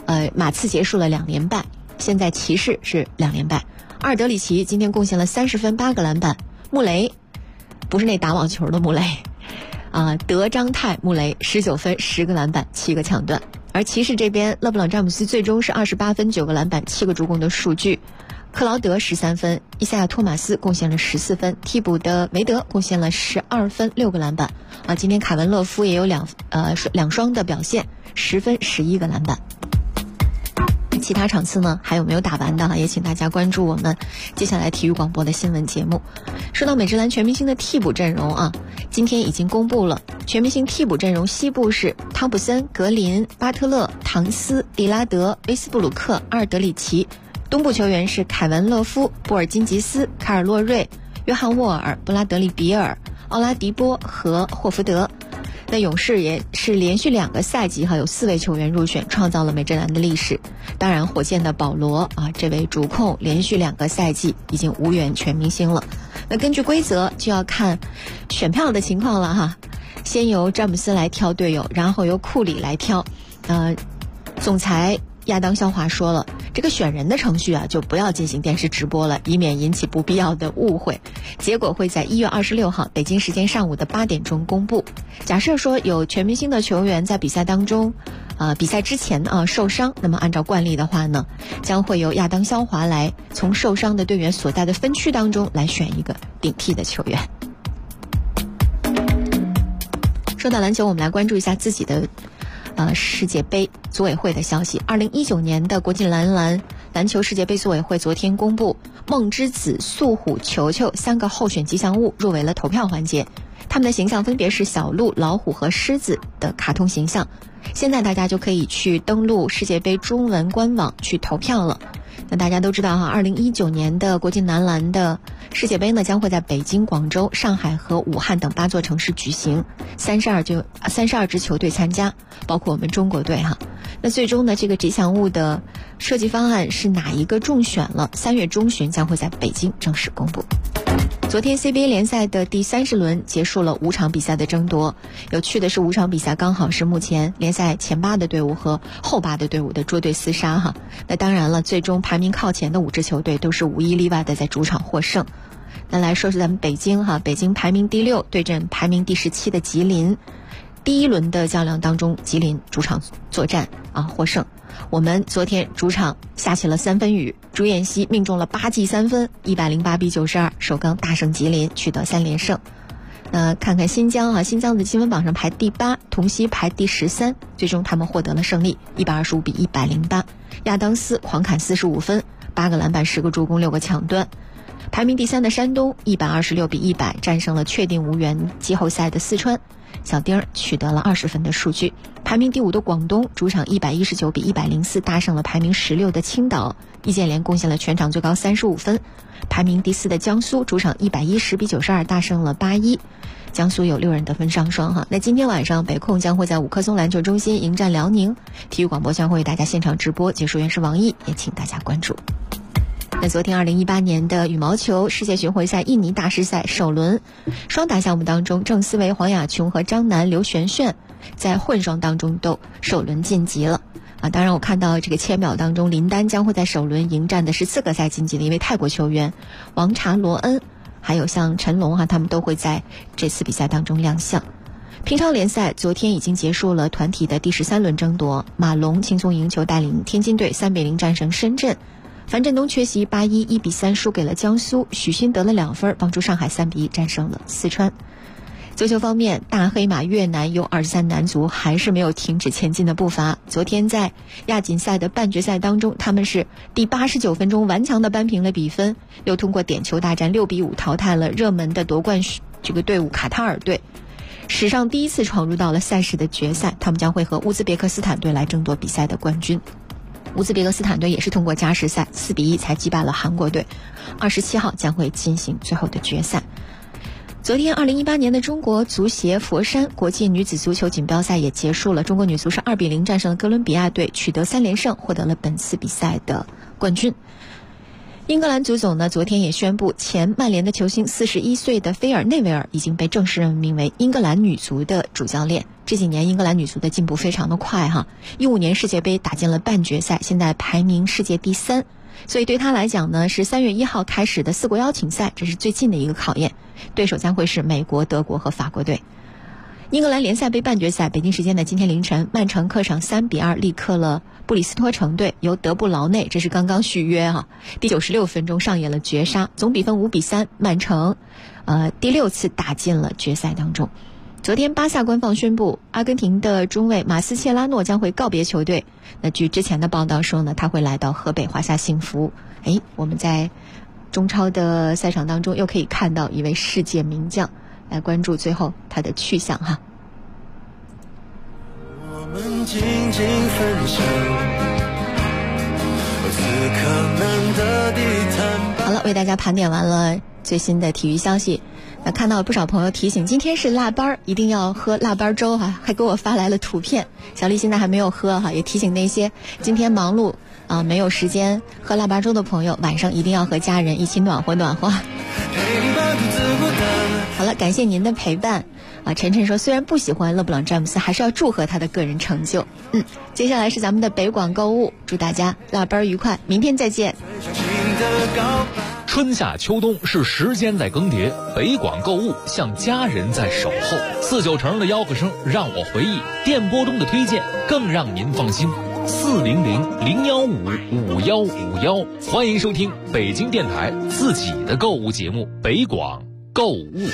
2连败，现在骑士是2连败。阿尔德里奇今天贡献了30分8个篮板，穆雷不是那打网球的穆雷德章泰穆雷19分10个篮板7个抢断。而骑士这边勒布朗詹姆斯最终是28分9个篮板7个助攻的数据，克劳德13分，伊赛亚托马斯贡献了14分，替补的梅德贡献了12分6个篮板今天凯文勒夫也有两双的表现，10分11个篮板。其他场次呢还有没有打完的，也请大家关注我们接下来体育广播的新闻节目。说到美职篮全明星的替补阵容今天已经公布了全明星替补阵容，西部是汤普森、格林、巴特勒、唐斯、利拉德、威斯布鲁克、阿尔德里奇，东部球员是凯文勒夫、波尔津吉斯、卡尔洛瑞、约翰沃尔、布拉德利比尔、奥拉迪波和霍福德。那勇士也是连续2个赛季有4位球员入选，创造了美职篮的历史。当然火箭的保罗这位主控连续2个赛季已经无缘全明星了。那根据规则就要看选票的情况了哈，先由詹姆斯来挑队友，然后由库里来挑。总裁亚当肖华说了，这个选人的程序就不要进行电视直播了，以免引起不必要的误会。结果会在1月26号北京时间上午的8点钟公布。假设说有全明星的球员在比赛当中比赛之前受伤，那么按照惯例的话呢，将会由亚当肖华来从受伤的队员所在的分区当中来选一个顶替的球员。说到篮球，我们来关注一下自己的世界杯组委会的消息。2019年的国际篮球世界杯组委会昨天公布，梦之子、速虎、球球3个候选吉祥物入围了投票环节，他们的形象分别是小鹿、老虎和狮子的卡通形象。现在大家就可以去登录世界杯中文官网去投票了。那大家都知道2019年的国际男篮的世界杯呢，将会在北京、广州、上海和武汉等8座城市举行，32支球队参加，包括我们中国队那最终呢，这个吉祥物的设计方案是哪一个中选了？3月中旬将会在北京正式公布。昨天 CBA 联赛的第30轮结束了5场比赛的争夺，有趣的是5场比赛刚好是目前联赛前8的队伍和后8的队伍的捉对厮杀那当然了，最终排名靠前的5支球队都是无一例外的在主场获胜。那来说是咱们北京北京排名第6对阵排名第17的吉林。第1轮的较量当中，吉林主场作战获胜。我们昨天主场下起了3分雨，朱彦西命中了8记3分，108比92，首钢大胜吉林，取得3连胜。那看看新疆新疆的积分榜上排第8，同曦排第13，最终他们获得了胜利，125比108。亚当斯狂砍45分， 8个篮板10个助攻6个抢断。排名第3的山东126比100战胜了确定无缘季后赛的四川，小丁取得了20分的数据。排名第5的广东主场119比104大胜了排名16的青岛，易建联贡献了全场最高35分。排名第4的江苏主场110比92大胜了81，江苏有6人得分上双哈。那今天晚上北控将会在5棵松篮球中心迎战辽宁，体育广播将会为大家现场直播，解说员是王毅，也请大家关注。那昨天2018年的羽毛球世界巡回赛印尼大师赛首轮双打项目当中，郑思维、黄雅琼和张楠、刘璇璇在混双当中都首轮晋级了当然我看到这个签表当中，林丹将会在首轮迎战的是资格赛晋级的一位泰国球员王查罗恩，还有像陈龙他们都会在这次比赛当中亮相。乒超联赛昨天已经结束了团体的第13轮争夺，马龙轻松赢球带领天津队3比0战胜深圳，樊振东缺席8-1 1比3输给了江苏，许昕得了2分帮助上海3比1战胜了四川。足球方面，大黑马越南U23男足还是没有停止前进的步伐。昨天在亚锦赛的半决赛当中，他们是第89分钟顽强的扳平了比分，又通过点球大战6比5淘汰了热门的夺冠这个队伍卡塔尔队，史上第一次闯入到了赛事的决赛。他们将会和乌兹别克斯坦队来争夺比赛的冠军。乌兹别克斯坦队也是通过加时赛4比1才击败了韩国队，27号将会进行最后的决赛。昨天2018年的中国足协佛山国际女子足球锦标赛也结束了，中国女足是2比0战胜了哥伦比亚队，取得3连胜，获得了本次比赛的冠军。英格兰足总呢昨天也宣布，前曼联的球星41岁的菲尔内维尔已经被正式任命为英格兰女足的主教练。这几年英格兰女足的进步非常的快15年世界杯打进了半决赛，现在排名世界第3，所以对他来讲呢，是3月1号开始的4国邀请赛，这是最近的一个考验，对手将会是美国、德国和法国队。英格兰联赛杯半决赛，北京时间的今天凌晨，曼城客场3比2力克了布里斯托城队，由德布劳内这是刚刚续约第96分钟上演了绝杀，总比分5比3，曼城第6次打进了决赛当中。昨天巴萨官方宣布，阿根廷的中卫马斯切拉诺将会告别球队。那据之前的报道说呢，他会来到河北华夏幸福。我们在中超的赛场当中又可以看到一位世界名将，来关注最后他的去向我们静静分享，此刻能得的坦白。 好了，为大家盘点完了最新的体育消息。看到不少朋友提醒，今天是腊八，一定要喝腊八粥还给我发来了图片。小丽现在还没有喝也提醒那些今天忙碌没有时间喝腊八粥的朋友，晚上一定要和家人一起暖和暖和。好了，感谢您的陪伴晨晨说，虽然不喜欢勒布朗詹姆斯，还是要祝贺他的个人成就。接下来是咱们的北广购物，祝大家腊八愉快，明天再见。 春夏秋冬是时间在更迭，北广购物像家人在守候。4-9成的吆喝声让我回忆，电波中的推荐更让您放心。400-015-5151，欢迎收听北京电台自己的购物节目北广购物。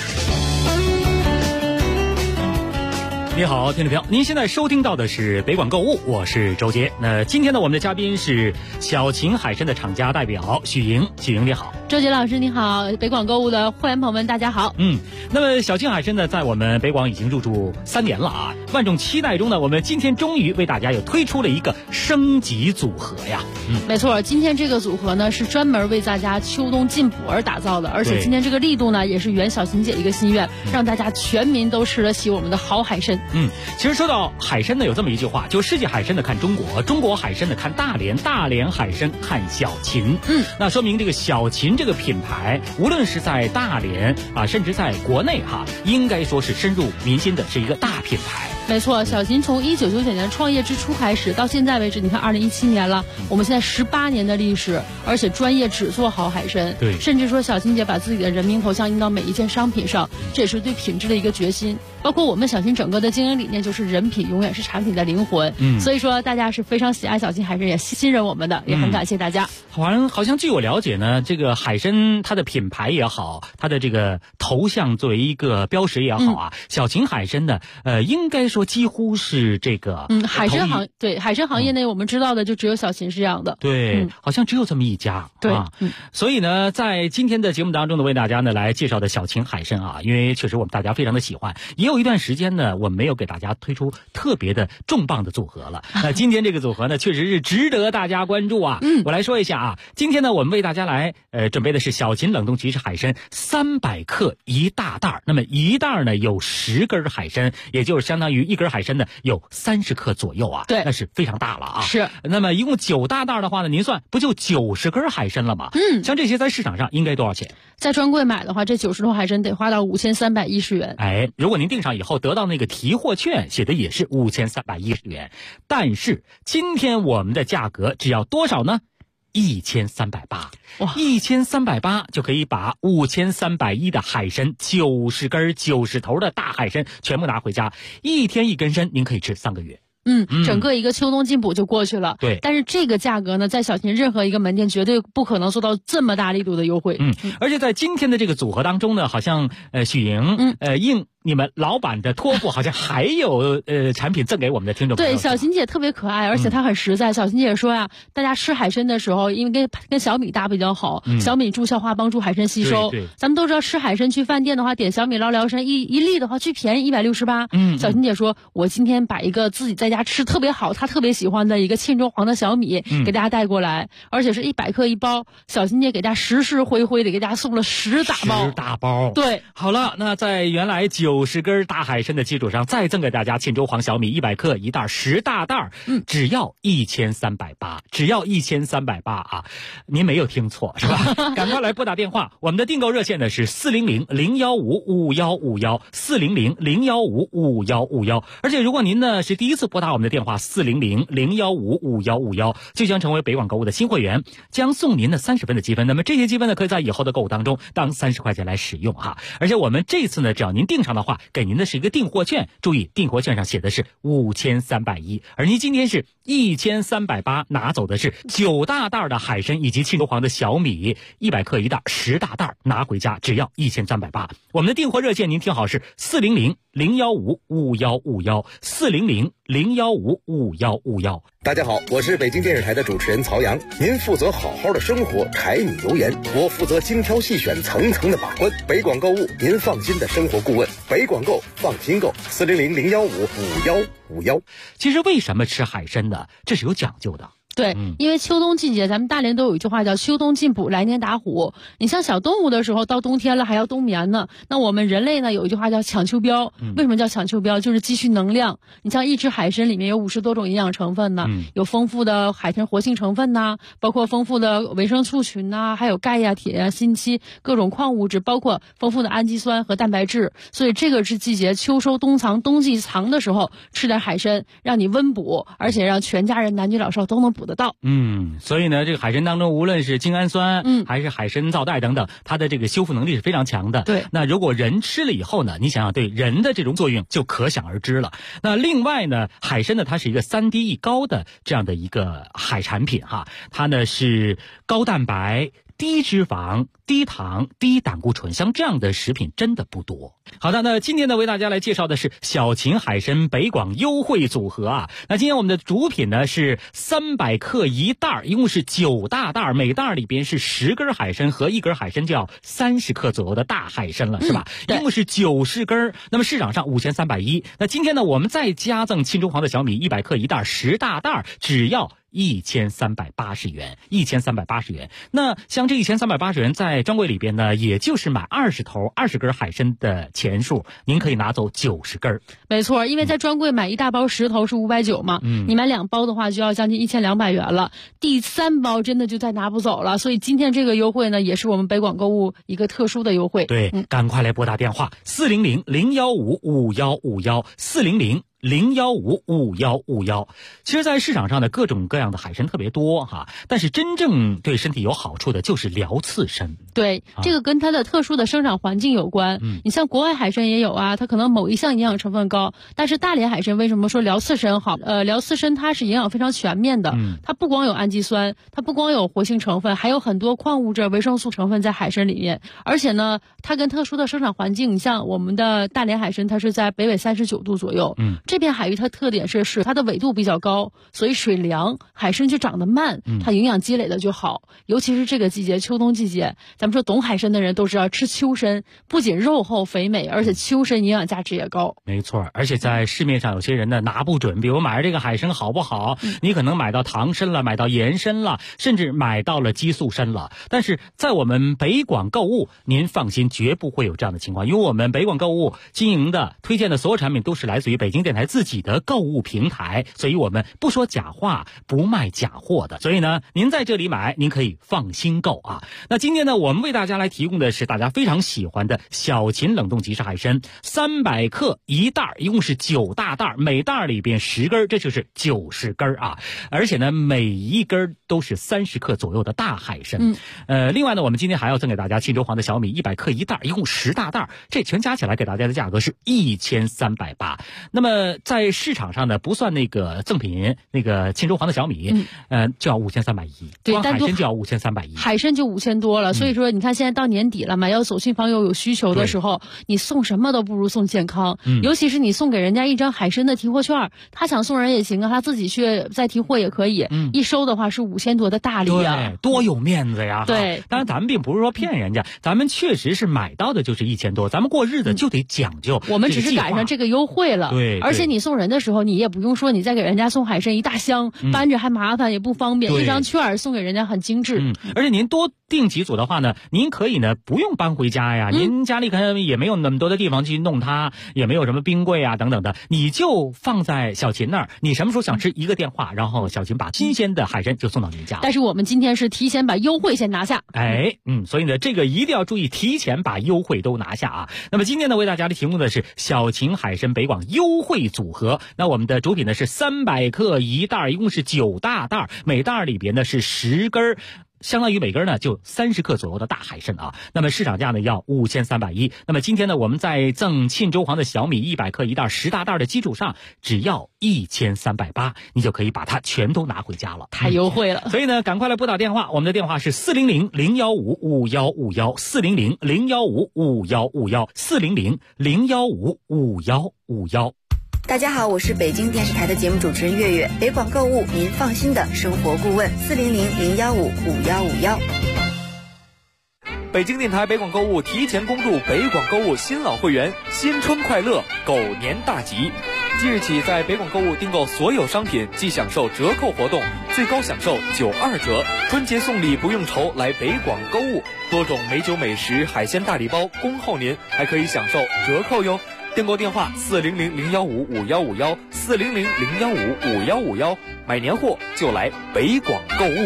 你好，听众朋友，您现在收听到的是北广购物，我是周杰。那今天呢，我们的嘉宾是小秦海参的厂家代表许莹。许莹你好。 周杰老师你好，北广购物的会员朋友们大家好。 那么小秦海参呢，在我们北广已经入驻3年了万众期待中呢，我们今天终于为大家又推出了一个升级组合呀。 没错，今天这个组合呢是专门为大家秋冬进补而打造的，而且今天这个力度呢也是圆小秦姐一个心愿，让大家全民都吃得起我们的好海参。 其实说到海参呢，有这么一句话，就世界海参的看中国，中国海参的看大连，大连海参看小秦。那说明这个小秦这个品牌，无论是在大连甚至在国内应该说是深入民心的，是一个大品牌。 没错，小秦从1999年创业之初开始，到现在为止，你看2017年了，我们现在18年的历史，而且专业只做好海参。 对， 甚至说小秦姐把自己的人名头像印到每一件商品上，这也是对品质的一个决心。包括我们小秦整个的经营理念就是人品永远是产品的灵魂。所以说大家是非常喜爱小秦海参，也信任我们的，也很感谢大家。 好像据我了解呢，这个海参它的品牌也好，它的这个头像作为一个标识也好小秦海参呢，应该说几乎是这个海参行业内我们知道的就只有小秦是这样的。 对，好像只有这么一家。 对， 所以呢，在今天的节目当中呢，为大家呢来介绍的小秦海参啊，因为确实我们大家非常的喜欢，也有一段时间呢，我们没有给大家推出特别的重磅的组合了。那今天这个组合呢，确实是值得大家关注啊。我来说一下啊，今天呢，我们为大家来准备的是小秦冷冻即食海参300克一大袋，那么一袋呢有10根海参，也就是相当于一根海参呢有30克左右啊。 对， 那是非常大了啊。 是。 那么一共9大袋的话呢，您算不就90根海参了吗？像这些在市场上应该多少钱？ 在专柜买的话，这90头海参得花到5310元。 哎，如果您订上以后得到那个提货券，写的也是5310元，但是今天我们的价格只要多少呢？1380，哇，1380就可以把5310的海参90根90头的大海参全部拿回家，一天一根参，您可以吃3个月。 整个一个秋冬进补就过去了。 对， 但是这个价格呢，在小秦任何一个门店绝对不可能做到这么大力度的优惠。 而且在今天的这个组合当中呢，好像许莹应你们老板的托付，好像还有产品赠给我们的听众朋友。 对，小秦姐特别可爱，而且她很实在。小秦姐说呀，大家吃海参的时候，因为跟小米搭比较好，小米助消化，帮助海参吸收。 对， 咱们都知道吃海参去饭店的话，点小米捞辽参一粒的话最便宜168。小秦姐说，我今天把一个自己在家吃特别好，她特别喜欢的一个沁州黄的小米给大家带过来，而且是100克一包。小秦姐给大家实实惠惠的给大家送了10大包。 10大包。对，好了，那在原来90根大海参的基础上，再赠给大家沁州黄小米100克一袋10大袋，只要1380，只要1380啊！您没有听错是吧？赶快来拨打电话，我们的订购热线呢是400-015-5151，400-015-5151。而且如果您呢是第一次拨打我们的电话400-015-5151，就将成为北广购物的新会员，将送您的30分的积分。那么这些积分呢，可以在以后的购物当中当30块钱来使用啊！而且我们这次呢，只要您订上的话，给您的是一个订货券，注意订货券上写的是5310，而您今天是1380，拿走的是9大袋的海参以及沁州黄的小米100克一袋10大袋，拿回家只要1380。我们的订货热线您听好是400-015-5151，400-015-5151。 大家好，我是北京电视台的主持人曹阳。您负责好好的生活，柴米油盐，我负责精挑细选，层层的把关。北广购物，您放心的生活顾问。北广购，放心购，400-015-5151。 其实为什么吃海参呢？这是有讲究的。 对，因为秋冬季节，咱们大连都有一句话叫秋冬进补，来年打虎。你像小动物的时候，到冬天了还要冬眠呢。那我们人类呢，有一句话叫抢秋膘。为什么叫抢秋膘？就是积蓄能量。你像一只海参里面有50多种营养成分呢，有丰富的海参活性成分呐，包括丰富的维生素群呐，还有钙呀、铁呀、锌硒各种矿物质，包括丰富的氨基酸和蛋白质。所以这个是季节秋收冬藏，冬季藏的时候吃点海参，让你温补，而且让全家人男女老少都能补得到。 所以呢，这个海参当中，无论是精氨酸，还是海参皂苷等等，它的这个修复能力是非常强的。 对， 那如果人吃了以后呢，你想想对人的这种作用就可想而知了。那另外呢，海参呢，它是一个3低1高的这样的一个海产品哈，它呢是高蛋白、低脂肪、低糖、低胆固醇，像这样的食品真的不多。好的，那今天呢为大家来介绍的是小秦海参北广优惠组合啊。那今天我们的主品呢是300克一袋，一共是9大袋，每袋里边是10根海参和1根海参，就要30克左右的大海参了，是吧？一共是90根，那么市场上5310。那今天呢我们再加赠沁州黄的小米100克一袋10大袋，只要1380元，1380元。那像这1380元在专柜里边呢，也就是买20根海参的钱数，您可以拿走90根。 没错，因为在专柜买一大包10头是590嘛，你买2包的话就要将近1200元了，第3包真的就再拿不走了。所以今天这个优惠呢，也是我们北广购物一个特殊的优惠。 对，赶快来拨打电话400-015-5151，400-015-5151。其实在市场上的各种各样的海参特别多哈，但是真正对身体有好处的就是辽刺参。 对，这个跟它的特殊的生长环境有关。你像国外海参也有啊，它可能某一项营养成分高，但是大连海参为什么说辽刺参好？辽刺参它是营养非常全面的，它不光有氨基酸，它不光有活性成分，还有很多矿物质、维生素成分在海参里面。而且呢，它跟特殊的生长环境，你像我们的大连海参，它是在北纬39度左右。这片海域它特点是它的纬度比较高，所以水凉，海参就长得慢，它营养积累的就好。尤其是这个季节，秋冬季节，咱们说懂海参的人都知道，吃秋参不仅肉厚肥美，而且秋参营养价值也高。 没错，而且在市面上有些人呢拿不准，比如买这个海参好不好，你可能买到唐参了，买到盐参了，甚至买到了激素参了。但是在我们北广购物，您放心，绝不会有这样的情况，因为我们北广购物经营的、推荐的所有产品都是来自于北京电台自己的购物平台，所以我们不说假话，不卖假货的。所以呢，您在这里买，您可以放心购啊。那今天呢，我们为大家来提供的是大家非常喜欢的小秦冷冻即食海参，300克一袋，一共是9大袋，每袋里边10根，这就是90根啊。而且呢，每一根都是30克左右的大海参。另外呢，我们今天还要赠给大家庆州黄的小米100克一袋，一共10大袋，这全加起来给大家的价格是1380。那么在市场上呢，不算那个赠品，那个庆州黄的小米，就要5310， 对， 光海参就要5310， 海参就5000多了。所以说，你看现在到年底了嘛，要走亲访友有需求的时候，你送什么都不如送健康。尤其是你送给人家一张海参的提货券，他想送人也行啊，他自己去再提货也可以。一收的话是5000多的大礼啊， 对，多有面子呀！ 对， 当然咱们并不是说骗人家，咱们确实是买到的就是1000多，咱们过日子就得讲究。 我们只是赶上这个优惠了， 对。 而且你送人的时候，你也不用说你再给人家送海参一大箱，搬着还麻烦也不方便，一张券送给人家很精致。 而且您多订几组的话呢，您可以呢不用搬回家呀，您家里可能也没有那么多的地方去弄它，也没有什么冰柜啊等等的，你就放在小秦那儿，你什么时候想吃一个电话，然后小秦把新鲜的海参就送到您家。 但是我们今天是提前把优惠先拿下， 所以呢这个一定要注意，提前把优惠都拿下啊。那么今天呢为大家提供的是小秦海参北广优惠组合，那我们的主品呢是300克一袋，一共是9大袋，每袋里边呢是10根，相当于每根呢就30克左右的大海参啊。那么市场价呢要5310。那么今天呢我们在赠庆州黄的小米100克一袋10大袋的基础上，只要1380，你就可以把它全都拿回家了， 太优惠了。 所以呢赶快来拨打电话，我们的电话是400-015-5151，400-015-5151，400-015-5151。 大家好，我是北京电视台的节目主持人月月，北广购物您放心的生活顾问，400-015-5151。 北京电台北广购物提前恭祝北广购物新老会员新春快乐，狗年大吉！即日起，在北广购物订购所有商品即享受折扣活动，最高享受92折。春节送礼不用愁，来北广购物，多种美酒美食、海鲜大礼包恭候您，还可以享受折扣哟。订购电话400-015-5151，400-015-5151，买年货就来北广购物。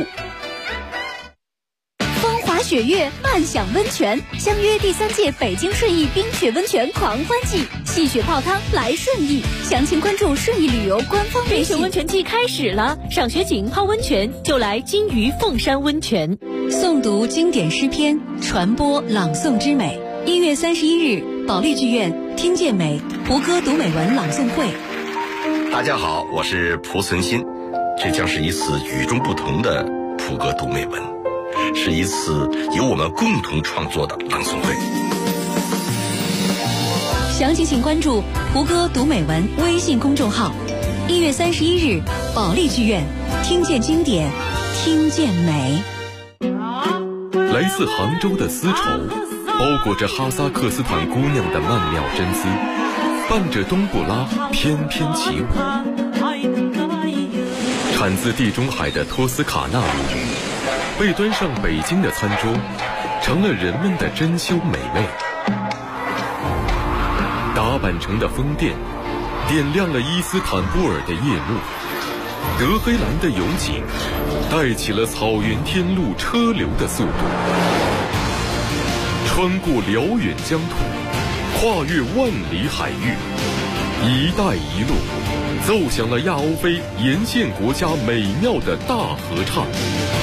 风华雪月，漫享温泉，相约第3届北京顺义冰雪温泉狂欢季，戏雪泡汤来顺义，详情关注顺义旅游官方微信。 冰雪温泉季开始了，赏雪景泡温泉就来金鱼凤山温泉。 诵读经典诗篇，传播朗诵之美。1月31日，保利剧院听见美胡歌读美文朗诵会。 大家好，我是蒲存昕，这将是一次与众不同的蒲歌读美文，是一次由我们共同创作的朗诵会。 详情请关注胡歌读美文微信公众号。1月31日，保利剧院听见经典，听见美。 来自杭州的丝绸，包裹着哈萨克斯坦姑娘的曼妙真姿，伴着冬不拉翩翩起舞。产自地中海的托斯卡纳米，被端上北京的餐桌，成了人们的珍馐美味。打扮成的宫殿，点亮了伊斯坦布尔的夜幕。德黑兰的勇景，带起了草原天路车流的速度。穿过辽远疆土，跨越万里海域，一带一路奏响了亚欧非沿线国家美妙的大合唱。